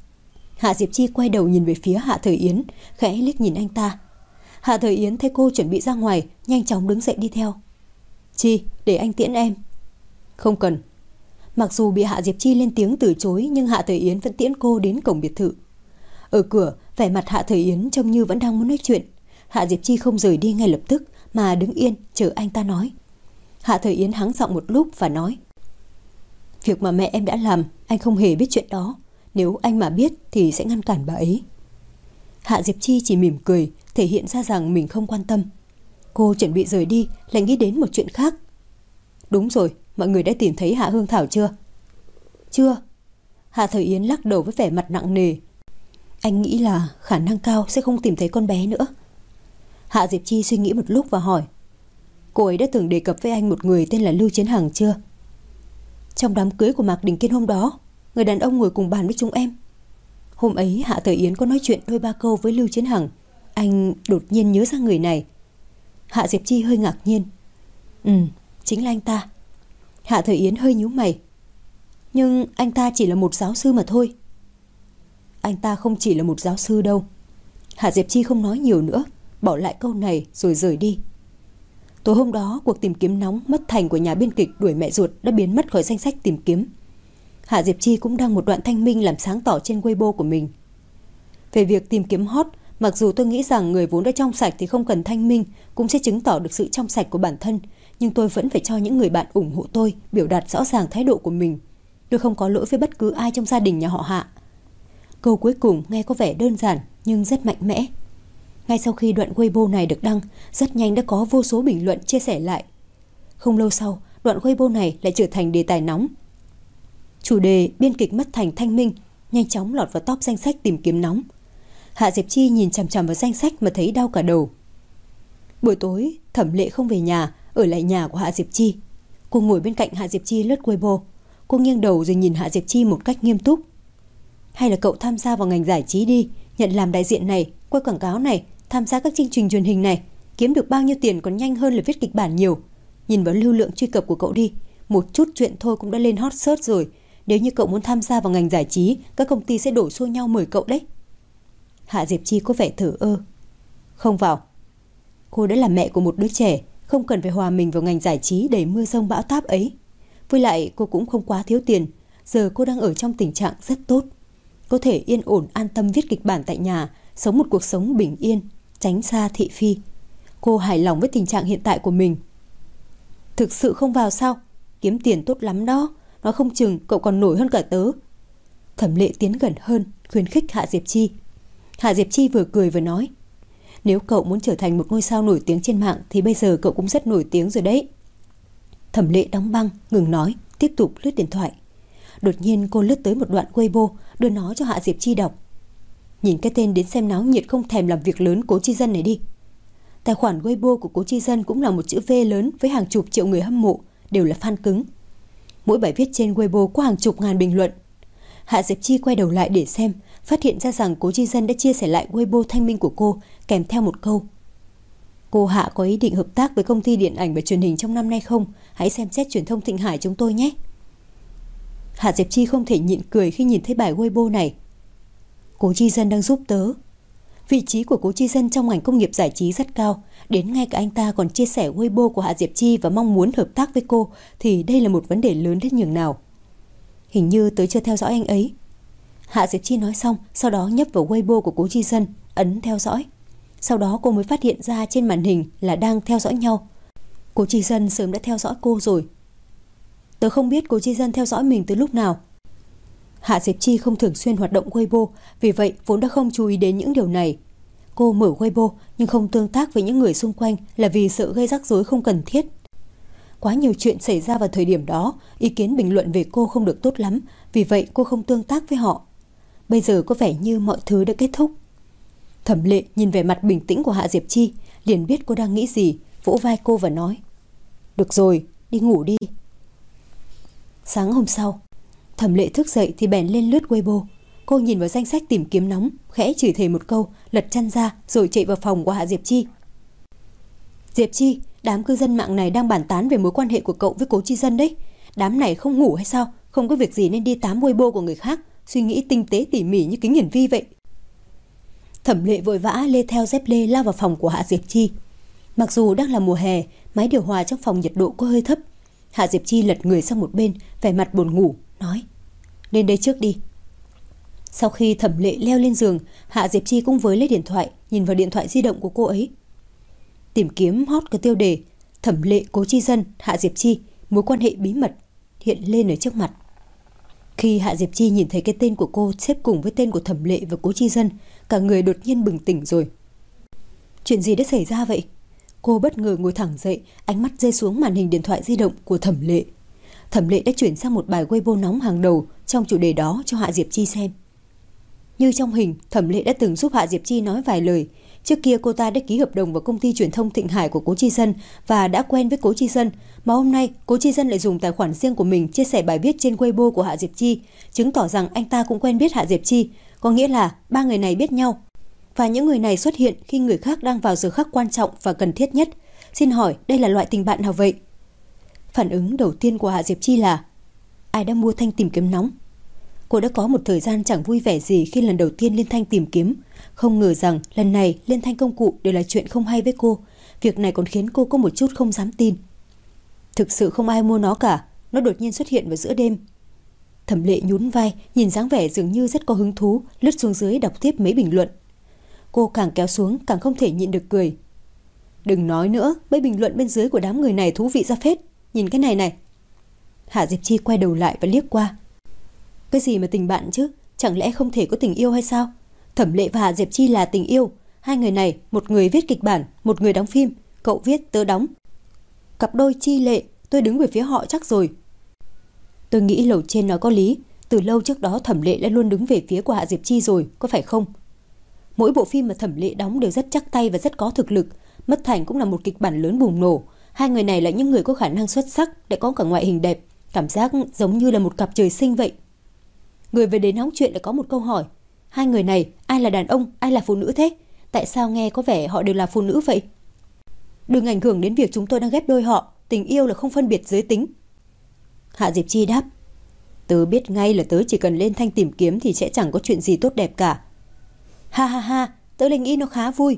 Hạ Diệp Chi quay đầu nhìn về phía Hạ Thời Yến, khẽ liếc nhìn anh ta. Hạ Thời Yến thấy cô chuẩn bị ra ngoài, nhanh chóng đứng dậy đi theo. Chi, để anh tiễn em. Không cần. Mặc dù bị Hạ Diệp Chi lên tiếng từ chối, nhưng Hạ Thời Yến vẫn tiễn cô đến cổng biệt thự. Ở cửa, vẻ mặt Hạ Thời Yến trông như vẫn đang muốn nói chuyện. Hạ Diệp Chi không rời đi ngay lập tức, mà đứng yên chờ anh ta nói. Hạ Thời Yến hắng giọng một lúc và nói: Việc mà mẹ em đã làm, anh không hề biết chuyện đó. Nếu anh mà biết thì sẽ ngăn cản bà ấy. Hạ Diệp Chi chỉ mỉm cười, thể hiện ra rằng mình không quan tâm. Cô chuẩn bị rời đi, lại nghĩ đến một chuyện khác. Đúng rồi, mọi người đã tìm thấy Hạ Hương Thảo chưa? Chưa. Hạ Thời Yến lắc đầu với vẻ mặt nặng nề. Anh nghĩ là khả năng cao sẽ không tìm thấy con bé nữa. Hạ Diệp Chi suy nghĩ một lúc và hỏi: Cô ấy đã từng đề cập với anh một người tên là Lưu Chiến Hằng chưa? Trong đám cưới của Mạc Đình Kiên hôm đó, người đàn ông ngồi cùng bàn với chúng em. Hôm ấy Hạ Thời Yến có nói chuyện đôi ba câu với Lưu Chiến Hằng. Anh đột nhiên nhớ ra người này. Hạ Diệp Chi hơi ngạc nhiên. Ừ, chính là anh ta. Hạ Thời Yến hơi nhíu mày. Nhưng anh ta chỉ là một giáo sư mà thôi. Anh ta không chỉ là một giáo sư đâu. Hạ Diệp Chi không nói nhiều nữa, bỏ lại câu này rồi rời đi. Tối hôm đó, cuộc tìm kiếm nóng Mất Thành của nhà biên kịch Đuổi Mẹ Ruột đã biến mất khỏi danh sách tìm kiếm. Hạ Diệp Chi cũng đăng một đoạn thanh minh làm sáng tỏ trên Weibo của mình. Về việc tìm kiếm hot, mặc dù tôi nghĩ rằng người vốn đã trong sạch thì không cần thanh minh cũng sẽ chứng tỏ được sự trong sạch của bản thân, nhưng tôi vẫn phải cho những người bạn ủng hộ tôi biểu đạt rõ ràng thái độ của mình. Tôi không có lỗi với bất cứ ai trong gia đình nhà họ Hạ. Câu cuối cùng nghe có vẻ đơn giản nhưng rất mạnh mẽ. Ngay sau khi đoạn Weibo này được đăng, rất nhanh đã có vô số bình luận chia sẻ lại. Không lâu sau, đoạn Weibo này lại trở thành đề tài nóng. Chủ đề biên kịch mất thành thanh minh nhanh chóng lọt vào top danh sách tìm kiếm nóng. Hạ Diệp Chi nhìn chằm chằm vào danh sách mà thấy đau cả đầu. Buổi tối, Thẩm Lệ không về nhà, ở lại nhà của Hạ Diệp Chi. Cô ngồi bên cạnh Hạ Diệp Chi lướt Weibo. Cô nghiêng đầu rồi nhìn Hạ Diệp Chi một cách nghiêm túc. Hay là cậu tham gia vào ngành giải trí đi, nhận làm đại diện này, quay quảng cáo này, tham gia các chương trình truyền hình này, kiếm được bao nhiêu tiền còn nhanh hơn là viết kịch bản nhiều. Nhìn vào lưu lượng truy cập của cậu đi, một chút chuyện thôi cũng đã lên hot search rồi. Nếu như cậu muốn tham gia vào ngành giải trí, các công ty sẽ đổ xô nhau mời cậu đấy. Hạ Diệp Chi có vẻ thờ ơ. Không vào. Cô đã là mẹ của một đứa trẻ, không cần phải hòa mình vào ngành giải trí đầy mưa rông bão táp ấy. Với lại cô cũng không quá thiếu tiền. Giờ cô đang ở trong tình trạng rất tốt, có thể yên ổn an tâm viết kịch bản tại nhà, sống một cuộc sống bình yên, tránh xa thị phi. Cô hài lòng với tình trạng hiện tại của mình. Thực sự không vào sao? Kiếm tiền tốt lắm đó, nói không chừng cậu còn nổi hơn cả tớ. Thẩm Lệ tiến gần hơn, khuyến khích Hạ Diệp Chi. Hạ Diệp Chi vừa cười vừa nói, nếu cậu muốn trở thành một ngôi sao nổi tiếng trên mạng thì bây giờ cậu cũng rất nổi tiếng rồi đấy. Thẩm Lệ đóng băng, ngừng nói, tiếp tục lướt điện thoại. Đột nhiên cô lướt tới một đoạn Weibo, đưa nó cho Hạ Diệp Chi đọc. Nhìn cái tên đến xem náo nhiệt không thèm làm việc lớn Cố Chi Dân này đi. Tài khoản Weibo của Cố Chi Dân cũng là một chữ V lớn với hàng chục triệu người hâm mộ, đều là fan cứng. Mỗi bài viết trên Weibo có hàng chục ngàn bình luận. Hạ Diệp Chi quay đầu lại để xem, phát hiện ra rằng Cố Chi Dân đã chia sẻ lại Weibo thanh minh của cô, kèm theo một câu. Cô Hạ có ý định hợp tác với công ty điện ảnh và truyền hình trong năm nay không? Hãy xem xét truyền thông Thịnh Hải chúng tôi nhé. Hạ Diệp Chi không thể nhịn cười khi nhìn thấy bài Weibo này. Cố Chi Dân đang giúp tớ. Vị trí của Cố Chi Dân trong ngành công nghiệp giải trí rất cao, đến ngay cả anh ta còn chia sẻ Weibo của Hạ Diệp Chi và mong muốn hợp tác với cô, thì đây là một vấn đề lớn đến nhường nào. Hình như tớ chưa theo dõi anh ấy. Hạ Diệp Chi nói xong, sau đó nhấp vào Weibo của Cố Chi Dân, ấn theo dõi. Sau đó cô mới phát hiện ra trên màn hình là đang theo dõi nhau. Cố Chi Dân sớm đã theo dõi cô rồi. Tớ không biết Cố Chi Dân theo dõi mình từ lúc nào. Hạ Diệp Chi không thường xuyên hoạt động Weibo, vì vậy vốn đã không chú ý đến những điều này. Cô mở Weibo nhưng không tương tác với những người xung quanh là vì sợ gây rắc rối không cần thiết. Quá nhiều chuyện xảy ra vào thời điểm đó, ý kiến bình luận về cô không được tốt lắm, vì vậy cô không tương tác với họ. Bây giờ có vẻ như mọi thứ đã kết thúc. Thẩm Lệ nhìn vẻ mặt bình tĩnh của Hạ Diệp Chi, liền biết cô đang nghĩ gì, vỗ vai cô và nói: Được rồi, đi ngủ đi. Sáng hôm sau, Thẩm Lệ thức dậy thì bèn lên lướt Weibo. Cô nhìn vào danh sách tìm kiếm nóng, khẽ chửi thề một câu, lật chăn ra rồi chạy vào phòng của Hạ Diệp Chi. Diệp Chi, đám cư dân mạng này đang bàn tán về mối quan hệ của cậu với Cố Chi Dân đấy. Đám này không ngủ hay sao? Không có việc gì nên đi tám Weibo của người khác, suy nghĩ tinh tế tỉ mỉ như kính hiển vi vậy. Thẩm Lệ vội vã lê theo dép lê lao vào phòng của Hạ Diệp Chi. Mặc dù đang là mùa hè, máy điều hòa trong phòng nhiệt độ có hơi thấp. Hạ Diệp Chi lật người sang một bên, vẻ mặt buồn ngủ, nói: Lên đây trước đi. Sau khi Thẩm Lệ leo lên giường, Hạ Diệp Chi cũng với lấy điện thoại, nhìn vào điện thoại di động của cô ấy. Tìm kiếm hot có tiêu đề Thẩm Lệ, Cố Chi Dân, Hạ Diệp Chi, mối quan hệ bí mật hiện lên ở trước mặt. Khi Hạ Diệp Chi nhìn thấy cái tên của cô xếp cùng với tên của Thẩm Lệ và Cố Chi Dân, cả người đột nhiên bừng tỉnh rồi. Chuyện gì đã xảy ra vậy? Cô bất ngờ ngồi thẳng dậy, ánh mắt rơi xuống màn hình điện thoại di động của Thẩm Lệ. Thẩm Lệ đã chuyển sang một bài Weibo nóng hàng đầu trong chủ đề đó cho Hạ Diệp Chi xem. Như trong hình, Thẩm Lệ đã từng giúp Hạ Diệp Chi nói vài lời. Trước kia cô ta đã ký hợp đồng vào công ty truyền thông Thịnh Hải của Cố Chi Dân và đã quen với Cố Chi Dân, mà hôm nay Cố Chi Dân lại dùng tài khoản riêng của mình chia sẻ bài viết trên Weibo của Hạ Diệp Chi, chứng tỏ rằng anh ta cũng quen biết Hạ Diệp Chi, có nghĩa là ba người này biết nhau. Và những người này xuất hiện khi người khác đang vào giờ khắc quan trọng và cần thiết nhất. Xin hỏi đây là loại tình bạn nào vậy? Phản ứng đầu tiên của Hạ Diệp Chi là: ai đã mua thanh tìm kiếm nóng? Cô đã có một thời gian chẳng vui vẻ gì khi lần đầu tiên lên thanh tìm kiếm. Không ngờ rằng lần này lên thanh công cụ đều là chuyện không hay với cô. Việc này còn khiến cô có một chút không dám tin. Thực sự không ai mua nó cả, nó đột nhiên xuất hiện vào giữa đêm. Thẩm Lệ nhún vai, nhìn dáng vẻ dường như rất có hứng thú, lướt xuống dưới đọc tiếp mấy bình luận. Cô càng kéo xuống càng không thể nhịn được cười. Đừng nói nữa, mấy bình luận bên dưới của đám người này thú vị ra phết. Nhìn cái này này. Hạ Diệp Chi quay đầu lại và liếc qua. Cái gì mà tình bạn chứ? Chẳng lẽ không thể có tình yêu hay sao? Thẩm Lệ và Hạ Diệp Chi là tình yêu. Hai người này, một người viết kịch bản, một người đóng phim. Cậu viết, tớ đóng. Cặp đôi Chi Lệ, tôi đứng về phía họ chắc rồi. Tôi nghĩ lầu trên nói có lý. Từ lâu trước đó Thẩm Lệ đã luôn đứng về phía của Hạ Diệp Chi rồi, có phải không? Mỗi bộ phim mà Thẩm Lệ đóng đều rất chắc tay và rất có thực lực. Mất Thành cũng là một kịch bản lớn bùng nổ. Hai người này là những người có khả năng xuất sắc, lại có cả ngoại hình đẹp. Cảm giác giống như là một cặp trời sinh vậy. Người về đến hóng chuyện đã có một câu hỏi. Hai người này, ai là đàn ông, ai là phụ nữ thế? Tại sao nghe có vẻ họ đều là phụ nữ vậy? Đừng ảnh hưởng đến việc chúng tôi đang ghép đôi họ. Tình yêu là không phân biệt giới tính. Hạ Diệp Chi đáp. Tớ biết ngay là tớ chỉ cần lên thanh tìm kiếm thì sẽ chẳng có chuyện gì tốt đẹp cả. Ha ha ha, tớ lại nghĩ nó khá vui.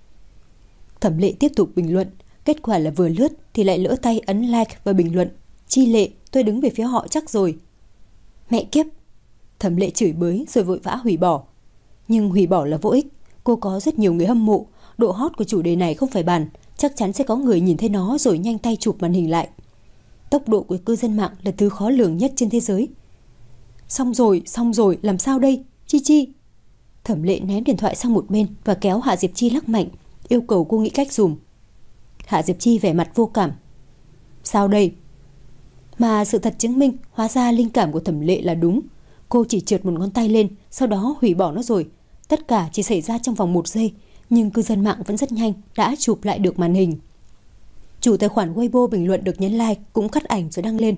Thẩm Lệ tiếp tục bình luận. Kết quả là vừa lướt thì lại lỡ tay ấn like và bình luận. Chi Lệ, tôi đứng về phía họ chắc rồi. Mẹ kiếp. Thẩm Lệ chửi bới rồi vội vã hủy bỏ. Nhưng hủy bỏ là vô ích. Cô có rất nhiều người hâm mộ. Độ hot của chủ đề này không phải bàn. Chắc chắn sẽ có người nhìn thấy nó rồi nhanh tay chụp màn hình lại. Tốc độ của cư dân mạng là thứ khó lường nhất trên thế giới. Xong rồi, xong rồi, làm sao đây? Chi Chi. Thẩm Lệ ném điện thoại sang một bên và kéo Hạ Diệp Chi lắc mạnh, yêu cầu cô nghĩ cách dùm. Hạ Diệp Chi vẻ mặt vô cảm. Sao đây? Mà sự thật chứng minh, hóa ra linh cảm của Thẩm Lệ là đúng. Cô chỉ trượt một ngón tay lên, sau đó hủy bỏ nó rồi. Tất cả chỉ xảy ra trong vòng một giây, nhưng cư dân mạng vẫn rất nhanh đã chụp lại được màn hình. Chủ tài khoản Weibo bình luận được nhấn like cũng cắt ảnh rồi đăng lên.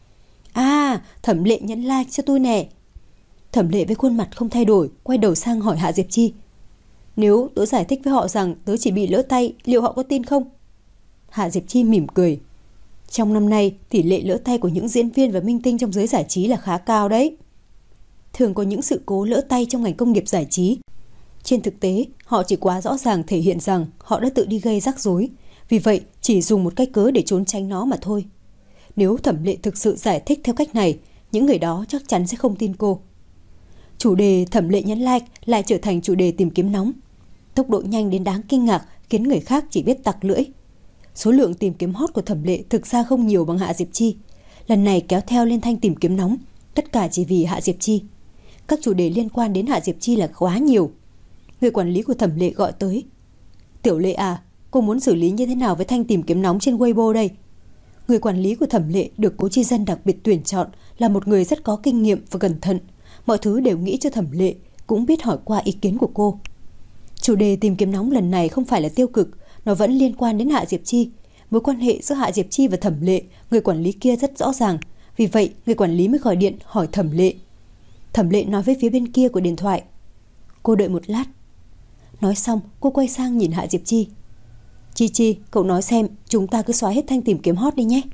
À, Thẩm Lệ nhấn like cho tôi nè. Thẩm Lệ với khuôn mặt không thay đổi quay đầu sang hỏi Hạ Diệp Chi. Nếu tớ giải thích với họ rằng tớ chỉ bị lỡ tay, liệu họ có tin không? Hạ Diệp Chi mỉm cười. Trong năm nay, tỷ lệ lỡ tay của những diễn viên và minh tinh trong giới giải trí là khá cao đấy. Thường có những sự cố lỡ tay trong ngành công nghiệp giải trí. Trên thực tế, họ chỉ quá rõ ràng thể hiện rằng họ đã tự đi gây rắc rối. Vì vậy, chỉ dùng một cái cớ để trốn tránh nó mà thôi. Nếu Thẩm Lệ thực sự giải thích theo cách này, những người đó chắc chắn sẽ không tin cô. Chủ đề Thẩm Lệ nhấn like lại trở thành chủ đề tìm kiếm nóng. Tốc độ nhanh đến đáng kinh ngạc khiến người khác chỉ biết tặc lưỡi. Số lượng tìm kiếm hot của Thẩm Lệ thực ra không nhiều bằng Hạ Diệp Chi. Lần này kéo theo lên thanh tìm kiếm nóng, tất cả chỉ vì Hạ Diệp Chi. Các chủ đề liên quan đến Hạ Diệp Chi là quá nhiều. Người quản lý của Thẩm Lệ gọi tới. Tiểu Lệ à, cô muốn xử lý như thế nào với thanh tìm kiếm nóng trên Weibo đây? Người quản lý của Thẩm Lệ được Cố Chi Dân đặc biệt tuyển chọn là một người rất có kinh nghiệm và cẩn thận. Mọi thứ đều nghĩ cho Thẩm Lệ, cũng biết hỏi qua ý kiến của cô. Chủ đề tìm kiếm nóng lần này không phải là tiêu cực, nó vẫn liên quan đến Hạ Diệp Chi. Mối quan hệ giữa Hạ Diệp Chi và Thẩm Lệ, người quản lý kia rất rõ ràng. Vì vậy, người quản lý mới gọi điện hỏi Thẩm Lệ. Thẩm Lệ nói với phía bên kia của điện thoại. Cô đợi một lát. Nói xong, cô quay sang nhìn Hạ Diệp Chi. Chi Chi, cậu nói xem, chúng ta cứ xóa hết thanh tìm kiếm hot đi nhé.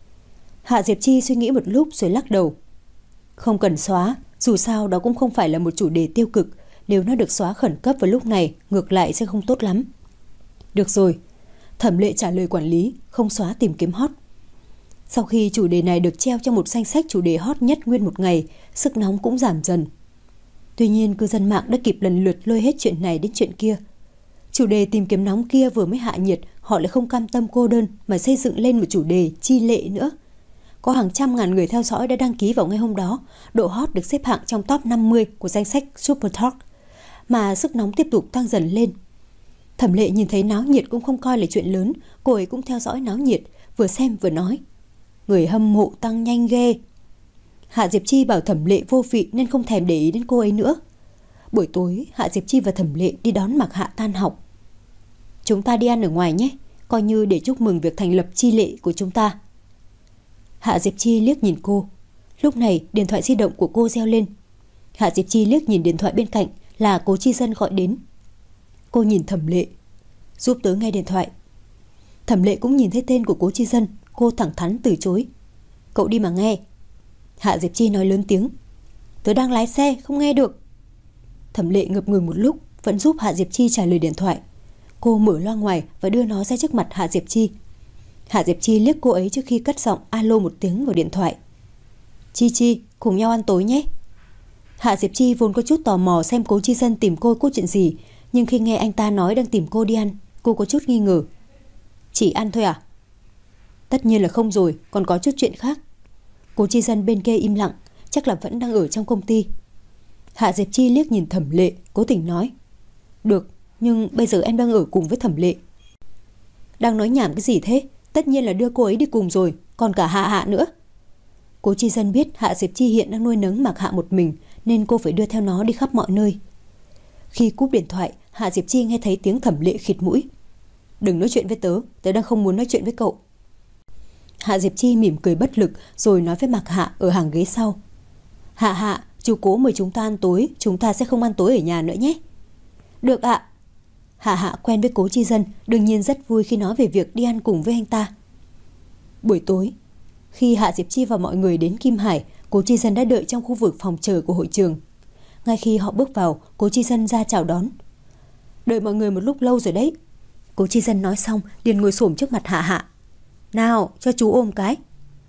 Hạ Diệp Chi suy nghĩ một lúc rồi lắc đầu. Không cần xóa, dù sao đó cũng không phải là một chủ đề tiêu cực. Nếu nó được xóa khẩn cấp vào lúc này, ngược lại sẽ không tốt lắm. Được rồi. Thẩm Lệ trả lời quản lý, không xóa tìm kiếm hot. Sau khi chủ đề này được treo trong một danh sách chủ đề hot nhất nguyên một ngày, sức nóng cũng giảm dần. Tuy nhiên, cư dân mạng đã kịp lần lượt lôi hết chuyện này đến chuyện kia. Chủ đề tìm kiếm nóng kia vừa mới hạ nhiệt, họ lại không cam tâm cô đơn mà xây dựng lên một chủ đề Chi Lệ nữa. Có hàng trăm ngàn người theo dõi đã đăng ký vào ngay hôm đó, độ hot được xếp hạng trong top năm mươi của danh sách Super Talk, mà sức nóng tiếp tục tăng dần lên. Thẩm Lệ nhìn thấy náo nhiệt cũng không coi là chuyện lớn, cô ấy cũng theo dõi náo nhiệt, vừa xem vừa nói. Người hâm mộ tăng nhanh ghê. Hạ Diệp Chi bảo Thẩm Lệ vô vị nên không thèm để ý đến cô ấy nữa. Buổi tối, Hạ Diệp Chi và Thẩm Lệ đi đón Mạc Hạ tan học. Chúng ta đi ăn ở ngoài nhé, coi như để chúc mừng việc thành lập Chi Lệ của chúng ta. Hạ Diệp Chi liếc nhìn cô. Lúc này, điện thoại di động của cô reo lên. Hạ Diệp Chi liếc nhìn điện thoại bên cạnh là Cố Chi Dân gọi đến. Cô nhìn Thẩm Lệ. Giúp tớ nghe điện thoại. Thẩm Lệ cũng nhìn thấy tên của Cố Chi Dân. Cô thẳng thắn từ chối. Cậu đi mà nghe. Hạ Diệp Chi nói lớn tiếng. Tớ đang lái xe, không nghe được. Thẩm Lệ ngập ngừng một lúc, vẫn giúp Hạ Diệp Chi trả lời điện thoại. Cô mở loa ngoài và đưa nó ra trước mặt Hạ Diệp Chi. Hạ Diệp Chi liếc cô ấy trước khi cất giọng alo một tiếng vào điện thoại. Chi Chi, cùng nhau ăn tối nhé. Hạ Diệp Chi vốn có chút tò mò xem Cố Chi Dân tìm cô có chuyện gì, nhưng khi nghe anh ta nói đang tìm cô đi ăn, cô có chút nghi ngờ. Chỉ ăn thôi à? Tất nhiên là không rồi, còn có chút chuyện khác. Cố Chi Dân bên kia im lặng, chắc là vẫn đang ở trong công ty. Hạ Diệp Chi liếc nhìn Thẩm Lệ, cố tình nói. Được, nhưng bây giờ em đang ở cùng với Thẩm Lệ. Đang nói nhảm cái gì thế? Tất nhiên là đưa cô ấy đi cùng rồi, còn cả Hạ Hạ nữa. Cố Chi Dân biết Hạ Diệp Chi hiện đang nuôi nấng Mạc Hạ một mình, nên cô phải đưa theo nó đi khắp mọi nơi. Khi cúp điện thoại, Hạ Diệp Chi nghe thấy tiếng Thẩm Lệ khịt mũi. Đừng nói chuyện với tớ, tớ đang không muốn nói chuyện với cậu. Hạ Diệp Chi mỉm cười bất lực rồi nói với Mạc Hạ ở hàng ghế sau. Hạ Hạ, chú Cố mời chúng ta ăn tối, chúng ta sẽ không ăn tối ở nhà nữa nhé. Được ạ. Hạ Hạ quen với Cố Chi Dân, đương nhiên rất vui khi nói về việc đi ăn cùng với anh ta. Buổi tối, khi Hạ Diệp Chi và mọi người đến Kim Hải, Cố Chi Dân đã đợi trong khu vực phòng chờ của hội trường. Ngay khi họ bước vào, Cố Chi Dân ra chào đón. Đợi mọi người một lúc lâu rồi đấy. Cố Chi Dân nói xong liền ngồi xổm trước mặt Hạ Hạ. Nào, cho chú ôm cái.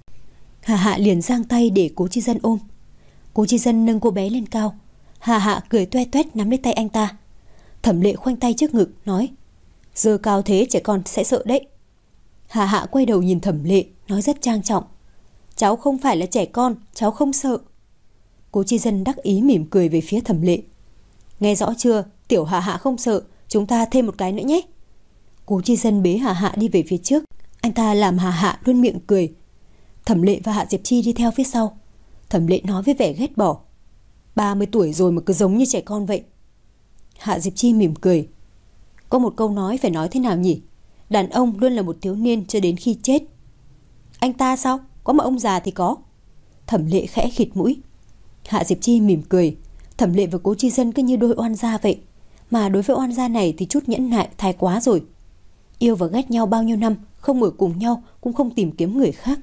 Hạ Hạ liền giang tay để Cố Chi Dân ôm. Cố Chi Dân nâng cô bé lên cao. Hạ Hạ cười toe toét nắm lấy tay anh ta. Thẩm Lệ khoanh tay trước ngực nói, giơ cao thế trẻ con sẽ sợ đấy. Hạ Hạ quay đầu nhìn Thẩm Lệ, nói rất trang trọng, cháu không phải là trẻ con, cháu không sợ. Cố Chi Dân đắc ý mỉm cười về phía Thẩm Lệ. Nghe rõ chưa, tiểu Hạ Hạ không sợ, chúng ta thêm một cái nữa nhé. Cố Chi Dân bế Hạ Hạ đi về phía trước, anh ta làm Hạ Hạ luôn miệng cười. Thẩm Lệ và Hạ Diệp Chi đi theo phía sau. Thẩm Lệ nói với vẻ ghét bỏ, ba mươi tuổi rồi mà cứ giống như trẻ con vậy. Hạ Diệp Chi mỉm cười. Có một câu nói phải nói thế nào nhỉ? Đàn ông luôn là một thiếu niên cho đến khi chết. Anh ta sao? Có mà ông già thì có. Thẩm Lệ khẽ khịt mũi. Hạ Diệp Chi mỉm cười. Thẩm Lệ và Cố Chi Dân cứ như đôi oan gia vậy. Mà đối với oan gia này thì chút nhẫn nại thái quá rồi. Yêu và ghét nhau bao nhiêu năm, không ở cùng nhau cũng không tìm kiếm người khác.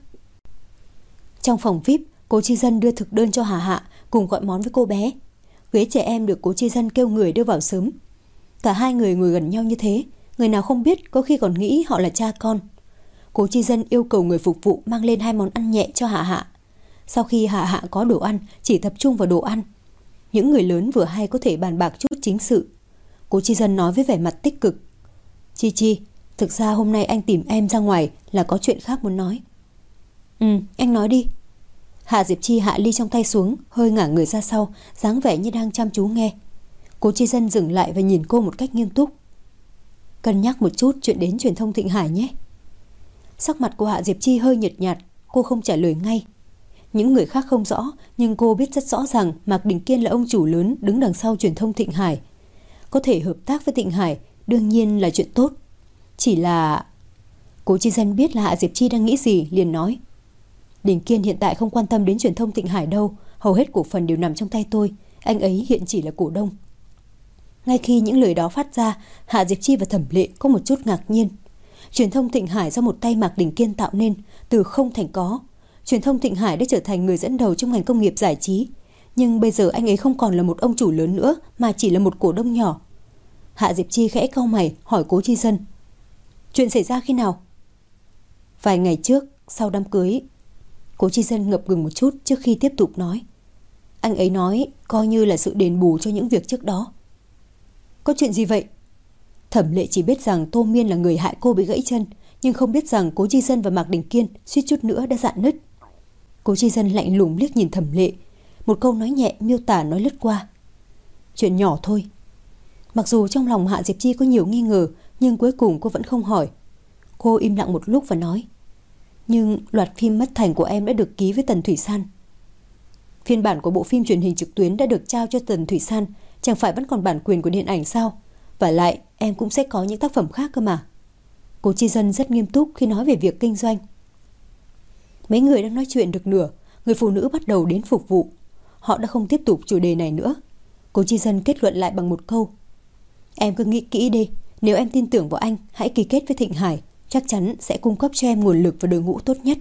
Trong phòng vi ai pi, Cố Chi Dân đưa thực đơn cho Hạ Hạ cùng gọi món với cô bé. Ghế trẻ em được Cố Chi Dân kêu người đưa vào sớm. Cả hai người ngồi gần nhau như thế, người nào không biết có khi còn nghĩ họ là cha con. Cố Chi Dân yêu cầu người phục vụ mang lên hai món ăn nhẹ cho Hạ Hạ. Sau khi Hạ Hạ có đồ ăn, chỉ tập trung vào đồ ăn. Những người lớn vừa hay có thể bàn bạc chút chính sự. Cố Chi Dân nói với vẻ mặt tích cực. Chi Chi, thực ra hôm nay anh tìm em ra ngoài là có chuyện khác muốn nói. Ừ, anh nói đi. Hạ Diệp Chi hạ ly trong tay xuống, hơi ngả người ra sau, dáng vẻ như đang chăm chú nghe. Cố Chi Dân dừng lại và nhìn cô một cách nghiêm túc. Cân nhắc một chút chuyện đến truyền thông Thịnh Hải nhé. Sắc mặt của Hạ Diệp Chi hơi nhợt nhạt, cô không trả lời ngay. Những người khác không rõ, nhưng cô biết rất rõ ràng Mạc Đình Kiên là ông chủ lớn đứng đằng sau truyền thông Thịnh Hải. Có thể hợp tác với Thịnh Hải đương nhiên là chuyện tốt. Chỉ là... Cố Chi Dân biết là Hạ Diệp Chi đang nghĩ gì, liền nói. Đình Kiên hiện tại không quan tâm đến truyền thông Thịnh Hải đâu, hầu hết cổ phần đều nằm trong tay tôi, anh ấy hiện chỉ là cổ đông. Ngay khi những lời đó phát ra, Hạ Diệp Chi và Thẩm Lệ có một chút ngạc nhiên. Truyền thông Thịnh Hải do một tay Mạc Đình Kiên tạo nên, từ không thành có. Truyền thông Thịnh Hải đã trở thành người dẫn đầu trong ngành công nghiệp giải trí, nhưng bây giờ anh ấy không còn là một ông chủ lớn nữa mà chỉ là một cổ đông nhỏ. Hạ Diệp Chi khẽ cau mày hỏi Cố Chi Dân. Chuyện xảy ra khi nào? Vài ngày trước, sau đám cưới. Cố Chi Dân ngập ngừng một chút trước khi tiếp tục nói. Anh ấy nói coi như là sự đền bù cho những việc trước đó. Có chuyện gì vậy? Thẩm Lệ chỉ biết rằng Tô Miên là người hại cô bị gãy chân, nhưng không biết rằng Cố Chi Dân và Mạc Đình Kiên suýt chút nữa đã rạn nứt. Cố Chi Dân lạnh lùng liếc nhìn Thẩm Lệ, một câu nói nhẹ miêu tả nói lướt qua. Chuyện nhỏ thôi. Mặc dù trong lòng Hạ Diệp Chi có nhiều nghi ngờ, nhưng cuối cùng cô vẫn không hỏi. Cô im lặng một lúc và nói. Nhưng loạt phim Mất Thành của em đã được ký với Tần Thủy San. Phiên bản của bộ phim truyền hình trực tuyến đã được trao cho Tần Thủy San, chẳng phải vẫn còn bản quyền của điện ảnh sao? Và lại em cũng sẽ có những tác phẩm khác cơ mà. Cố Chi Dân rất nghiêm túc khi nói về việc kinh doanh. Mấy người đang nói chuyện được nửa, người phụ nữ bắt đầu đến phục vụ. Họ đã không tiếp tục chủ đề này nữa. Cố Chi Dân kết luận lại bằng một câu. Em cứ nghĩ kỹ đi, nếu em tin tưởng vào anh, hãy ký kết với Thịnh Hải, chắc chắn sẽ cung cấp cho em nguồn lực và đội ngũ tốt nhất.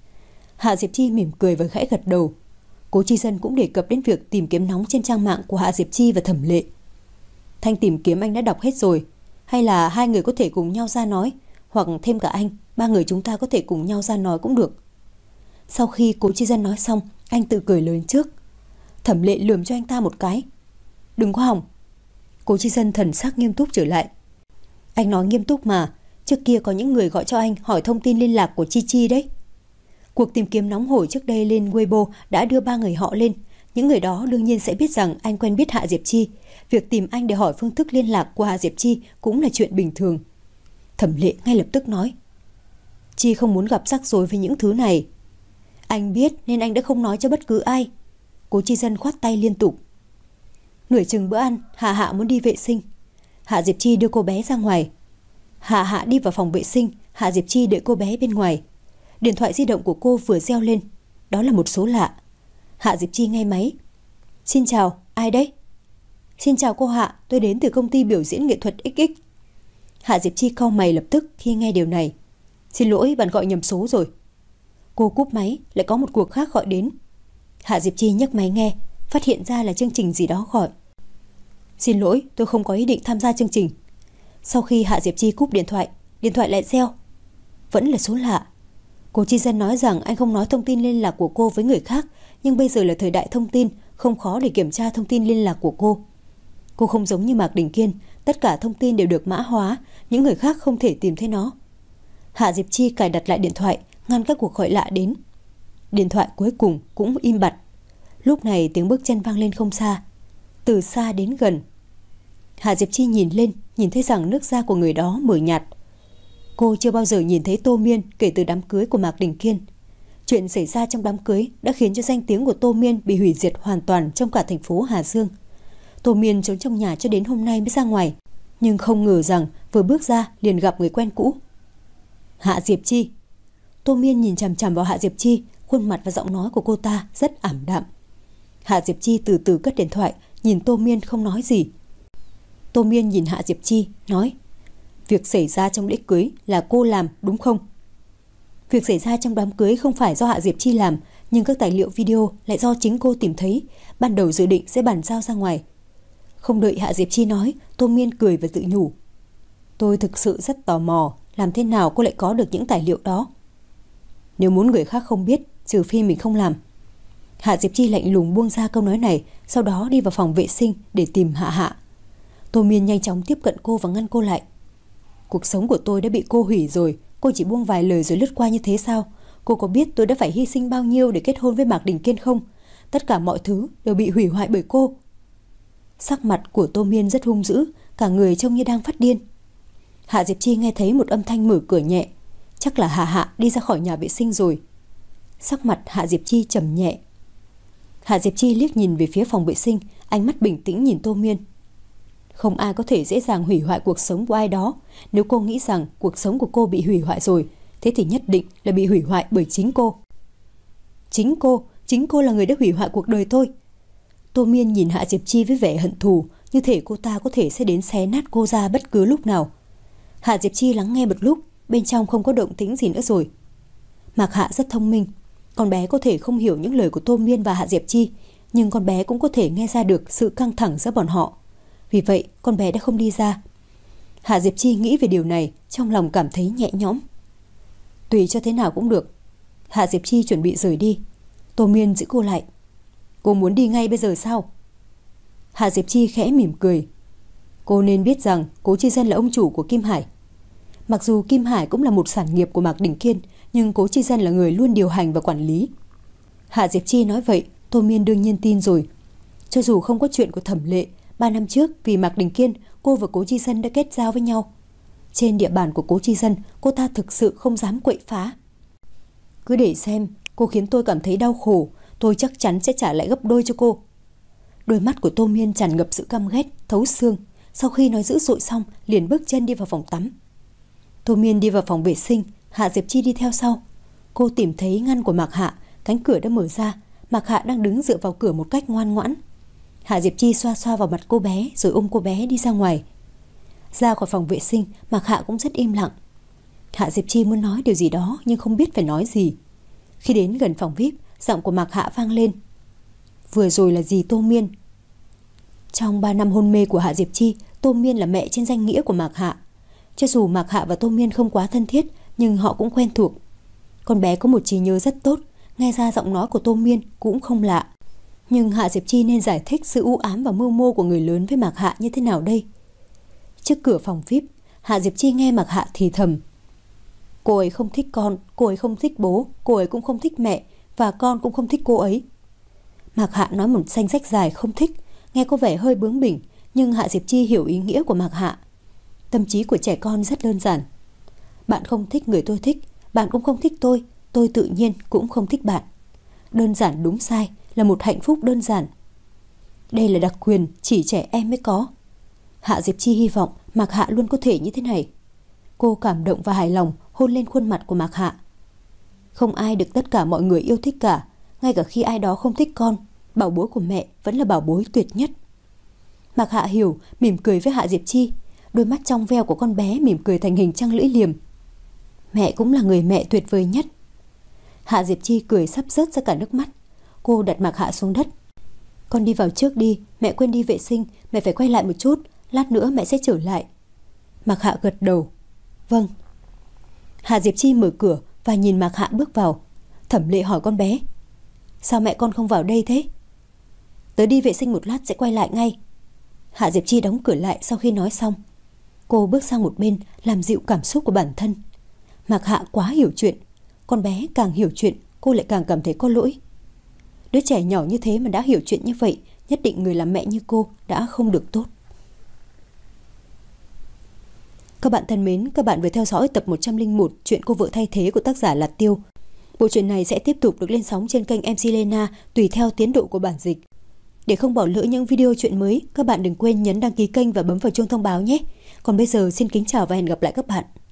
Hạ Diệp Chi mỉm cười và khẽ gật đầu. Cố Chi Dân cũng đề cập đến việc tìm kiếm nóng trên trang mạng của Hạ Diệp Chi và Thẩm Lệ. Thanh tìm kiếm anh đã đọc hết rồi, hay là hai người có thể cùng nhau ra nói, hoặc thêm cả anh, ba người chúng ta có thể cùng nhau ra nói cũng được. Sau khi Cố Chi Dân nói xong, anh tự cười lớn trước. Thẩm Lệ lườm cho anh ta một cái. Đừng có hỏng. Cố Chi Dân thần sắc nghiêm túc trở lại. Anh nói nghiêm túc mà, Trước kia có những người gọi cho anh hỏi thông tin liên lạc của Chi Chi đấy. Cuộc tìm kiếm nóng hổi trước đây lên Weibo đã đưa ba người họ lên. Những người đó đương nhiên sẽ biết rằng anh quen biết Hạ Diệp Chi. Việc tìm anh để hỏi phương thức liên lạc của Hạ Diệp Chi cũng là chuyện bình thường. Thẩm Lệ ngay lập tức nói: Chi không muốn gặp rắc rối với những thứ này. Anh biết nên anh đã không nói cho bất cứ ai. Cố Chi Dân khoát tay liên tục. Nửa chừng bữa ăn, Hạ Hạ muốn đi vệ sinh. Hạ Diệp Chi đưa cô bé ra ngoài. Hạ Hạ đi vào phòng vệ sinh, Hạ Diệp Chi đợi cô bé bên ngoài. Điện thoại di động của cô vừa reo lên. Đó là một số lạ. Hạ Diệp Chi nghe máy. Xin chào, ai đấy? Xin chào cô Hạ, tôi đến từ công ty biểu diễn nghệ thuật ích ích. Hạ Diệp Chi cau mày lập tức khi nghe điều này. Xin lỗi, bạn gọi nhầm số rồi. Cô cúp máy, lại có một cuộc khác gọi đến. Hạ Diệp Chi nhấc máy nghe, phát hiện ra là chương trình gì đó gọi. Xin lỗi, tôi không có ý định tham gia chương trình. Sau khi Hạ Diệp Chi cúp điện thoại, điện thoại lại reo. Vẫn là số lạ. Cố Chi Dân nói rằng anh không nói thông tin liên lạc của cô với người khác, nhưng bây giờ là thời đại thông tin, không khó để kiểm tra thông tin liên lạc của cô. Cô không giống như Mạc Đình Kiên, tất cả thông tin đều được mã hóa, những người khác không thể tìm thấy nó. Hạ Diệp Chi cài đặt lại điện thoại, ngăn các cuộc gọi lạ đến. Điện thoại cuối cùng cũng im bặt. Lúc này tiếng bước chân vang lên không xa, từ xa đến gần. Hạ Diệp Chi nhìn lên, nhìn thấy rằng nước da của người đó mờ nhạt. Cô chưa bao giờ nhìn thấy Tô Miên kể từ đám cưới của Mạc Đình Kiên. Chuyện xảy ra trong đám cưới đã khiến cho danh tiếng của Tô Miên bị hủy diệt hoàn toàn trong cả thành phố Hà Dương. Tô Miên trốn trong nhà cho đến hôm nay mới ra ngoài, nhưng không ngờ rằng vừa bước ra liền gặp người quen cũ. Hạ Diệp Chi. Tô Miên nhìn chằm chằm vào Hạ Diệp Chi, khuôn mặt và giọng nói của cô ta rất ảm đạm. Hạ Diệp Chi từ từ cất điện thoại, nhìn Tô Miên không nói gì. Tô Miên nhìn Hạ Diệp Chi, nói: Việc xảy ra trong lễ cưới là cô làm, đúng không? Việc xảy ra trong đám cưới không phải do Hạ Diệp Chi làm, nhưng các tài liệu video lại do chính cô tìm thấy. Ban đầu dự định sẽ bàn giao ra ngoài. Không đợi Hạ Diệp Chi nói, Tô Miên cười và tự nhủ: Tôi thực sự rất tò mò, làm thế nào cô lại có được những tài liệu đó? Nếu muốn người khác không biết, trừ phi mình không làm. Hạ Diệp Chi lạnh lùng buông ra câu nói này, sau đó đi vào phòng vệ sinh để tìm Hạ Hạ. Tô Miên nhanh chóng tiếp cận cô và ngăn cô lại. Cuộc sống của tôi đã bị cô hủy rồi, cô chỉ buông vài lời rồi lướt qua như thế sao? Cô có biết tôi đã phải hy sinh bao nhiêu để kết hôn với Mạc Đình Kiên không? Tất cả mọi thứ đều bị hủy hoại bởi cô. Sắc mặt của Tô Miên rất hung dữ, cả người trông như đang phát điên. Hạ Diệp Chi nghe thấy một âm thanh mở cửa nhẹ. Chắc là Hạ Hạ đi ra khỏi nhà vệ sinh rồi. Sắc mặt Hạ Diệp Chi trầm nhẹ. Hạ Diệp Chi liếc nhìn về phía phòng vệ sinh, ánh mắt bình tĩnh nhìn Tô Miên. Không ai có thể dễ dàng hủy hoại cuộc sống của ai đó. Nếu cô nghĩ rằng cuộc sống của cô bị hủy hoại rồi, thế thì nhất định là bị hủy hoại bởi chính cô. Chính cô, chính cô là người đã hủy hoại cuộc đời tôi. Tô Miên nhìn Hạ Diệp Chi với vẻ hận thù, như thể cô ta có thể sẽ đến xé nát cô ra bất cứ lúc nào. Hạ Diệp Chi lắng nghe một lúc, bên trong không có động tĩnh gì nữa rồi. Mạc Hạ rất thông minh, con bé có thể không hiểu những lời của Tô Miên và Hạ Diệp Chi, nhưng con bé cũng có thể nghe ra được sự căng thẳng giữa bọn họ. Vì vậy con bé đã không đi ra. Hạ Diệp Chi nghĩ về điều này, trong lòng cảm thấy nhẹ nhõm. Tùy cho thế nào cũng được. Hạ Diệp Chi chuẩn bị rời đi. Tô Miên giữ cô lại. Cô muốn đi ngay bây giờ sao? Hạ Diệp Chi khẽ mỉm cười. Cô nên biết rằng Cố Chi Dân là ông chủ của Kim Hải. Mặc dù Kim Hải cũng là một sản nghiệp của Mạc Đình Kiên, nhưng Cố Chi Dân là người luôn điều hành và quản lý. Hạ Diệp Chi nói vậy, Tô Miên đương nhiên tin rồi. Cho dù không có chuyện của Thẩm Lệ, ba năm trước vì Mạc Đình Kiên, cô và Cố Chi Dân đã kết giao với nhau. Trên địa bàn của Cố Chi Dân, cô ta thực sự không dám quậy phá. Cứ để xem, cô khiến tôi cảm thấy đau khổ, tôi chắc chắn sẽ trả lại gấp đôi cho cô. Đôi mắt của Tô Miên tràn ngập sự căm ghét, thấu xương. Sau khi nói dữ dội xong, liền bước chân đi vào phòng tắm. Tô Miên đi vào phòng vệ sinh, Hạ Diệp Chi đi theo sau. Cô tìm thấy ngăn của Mạc Hạ, cánh cửa đã mở ra. Mạc Hạ đang đứng dựa vào cửa một cách ngoan ngoãn. Hạ Diệp Chi xoa xoa vào mặt cô bé rồi ôm cô bé đi ra ngoài. Ra khỏi phòng vệ sinh, Mạc Hạ cũng rất im lặng. Hạ Diệp Chi muốn nói điều gì đó nhưng không biết phải nói gì. Khi đến gần phòng vi ai pi, giọng của Mạc Hạ vang lên. Vừa rồi là gì Tô Miên? Trong ba năm hôn mê của Hạ Diệp Chi, Tô Miên là mẹ trên danh nghĩa của Mạc Hạ. Cho dù Mạc Hạ và Tô Miên không quá thân thiết, nhưng họ cũng quen thuộc. Con bé có một trí nhớ rất tốt, nghe ra giọng nói của Tô Miên cũng không lạ. Nhưng Hạ Diệp Chi nên giải thích sự u ám và mưu mô của người lớn với Mạc Hạ như thế nào đây? Trước cửa phòng vi ai pi, Hạ Diệp Chi nghe Mạc Hạ thì thầm. Cô ấy không thích con, cô ấy không thích bố, cô ấy cũng không thích mẹ, và con cũng không thích cô ấy. Mạc Hạ nói một danh sách dài không thích, nghe có vẻ hơi bướng bỉnh, nhưng Hạ Diệp Chi hiểu ý nghĩa của Mạc Hạ. Tâm trí của trẻ con rất đơn giản. Bạn không thích người tôi thích, bạn cũng không thích tôi, tôi tự nhiên cũng không thích bạn. Đơn giản đúng sai là một hạnh phúc đơn giản. Đây là đặc quyền chỉ trẻ em mới có. Hạ Diệp Chi hy vọng Mạc Hạ luôn có thể như thế này. Cô cảm động và hài lòng hôn lên khuôn mặt của Mạc Hạ. Không ai được tất cả mọi người yêu thích cả, ngay cả khi ai đó không thích con, bảo bối của mẹ vẫn là bảo bối tuyệt nhất. Mạc Hạ hiểu, mỉm cười với Hạ Diệp Chi, đôi mắt trong veo của con bé mỉm cười thành hình trăng lưỡi liềm. Mẹ cũng là người mẹ tuyệt vời nhất. Hạ Diệp Chi cười sắp rớt ra cả nước mắt. Cô đặt Mạc Hạ xuống đất. Con đi vào trước đi, mẹ quên đi vệ sinh, mẹ phải quay lại một chút, lát nữa mẹ sẽ trở lại. Mạc Hạ gật đầu. Vâng. Hạ Diệp Chi mở cửa và nhìn Mạc Hạ bước vào. Thẩm Lệ hỏi con bé. Sao mẹ con không vào đây thế? Tớ đi vệ sinh một lát sẽ quay lại ngay. Hạ Diệp Chi đóng cửa lại sau khi nói xong. Cô bước sang một bên làm dịu cảm xúc của bản thân. Mạc Hạ quá hiểu chuyện. Con bé càng hiểu chuyện, cô lại càng cảm thấy có lỗi. Đứa trẻ nhỏ như thế mà đã hiểu chuyện như vậy, nhất định người làm mẹ như cô đã không được tốt. Các bạn thân mến, các bạn vừa theo dõi tập một trăm lẻ một Chuyện cô vợ thay thế của tác giả Lạt Tiêu. Bộ truyện này sẽ tiếp tục được lên sóng trên kênh em xê Lena tùy theo tiến độ của bản dịch. Để không bỏ lỡ những video chuyện mới, các bạn đừng quên nhấn đăng ký kênh và bấm vào chuông thông báo nhé. Còn bây giờ xin kính chào và hẹn gặp lại các bạn.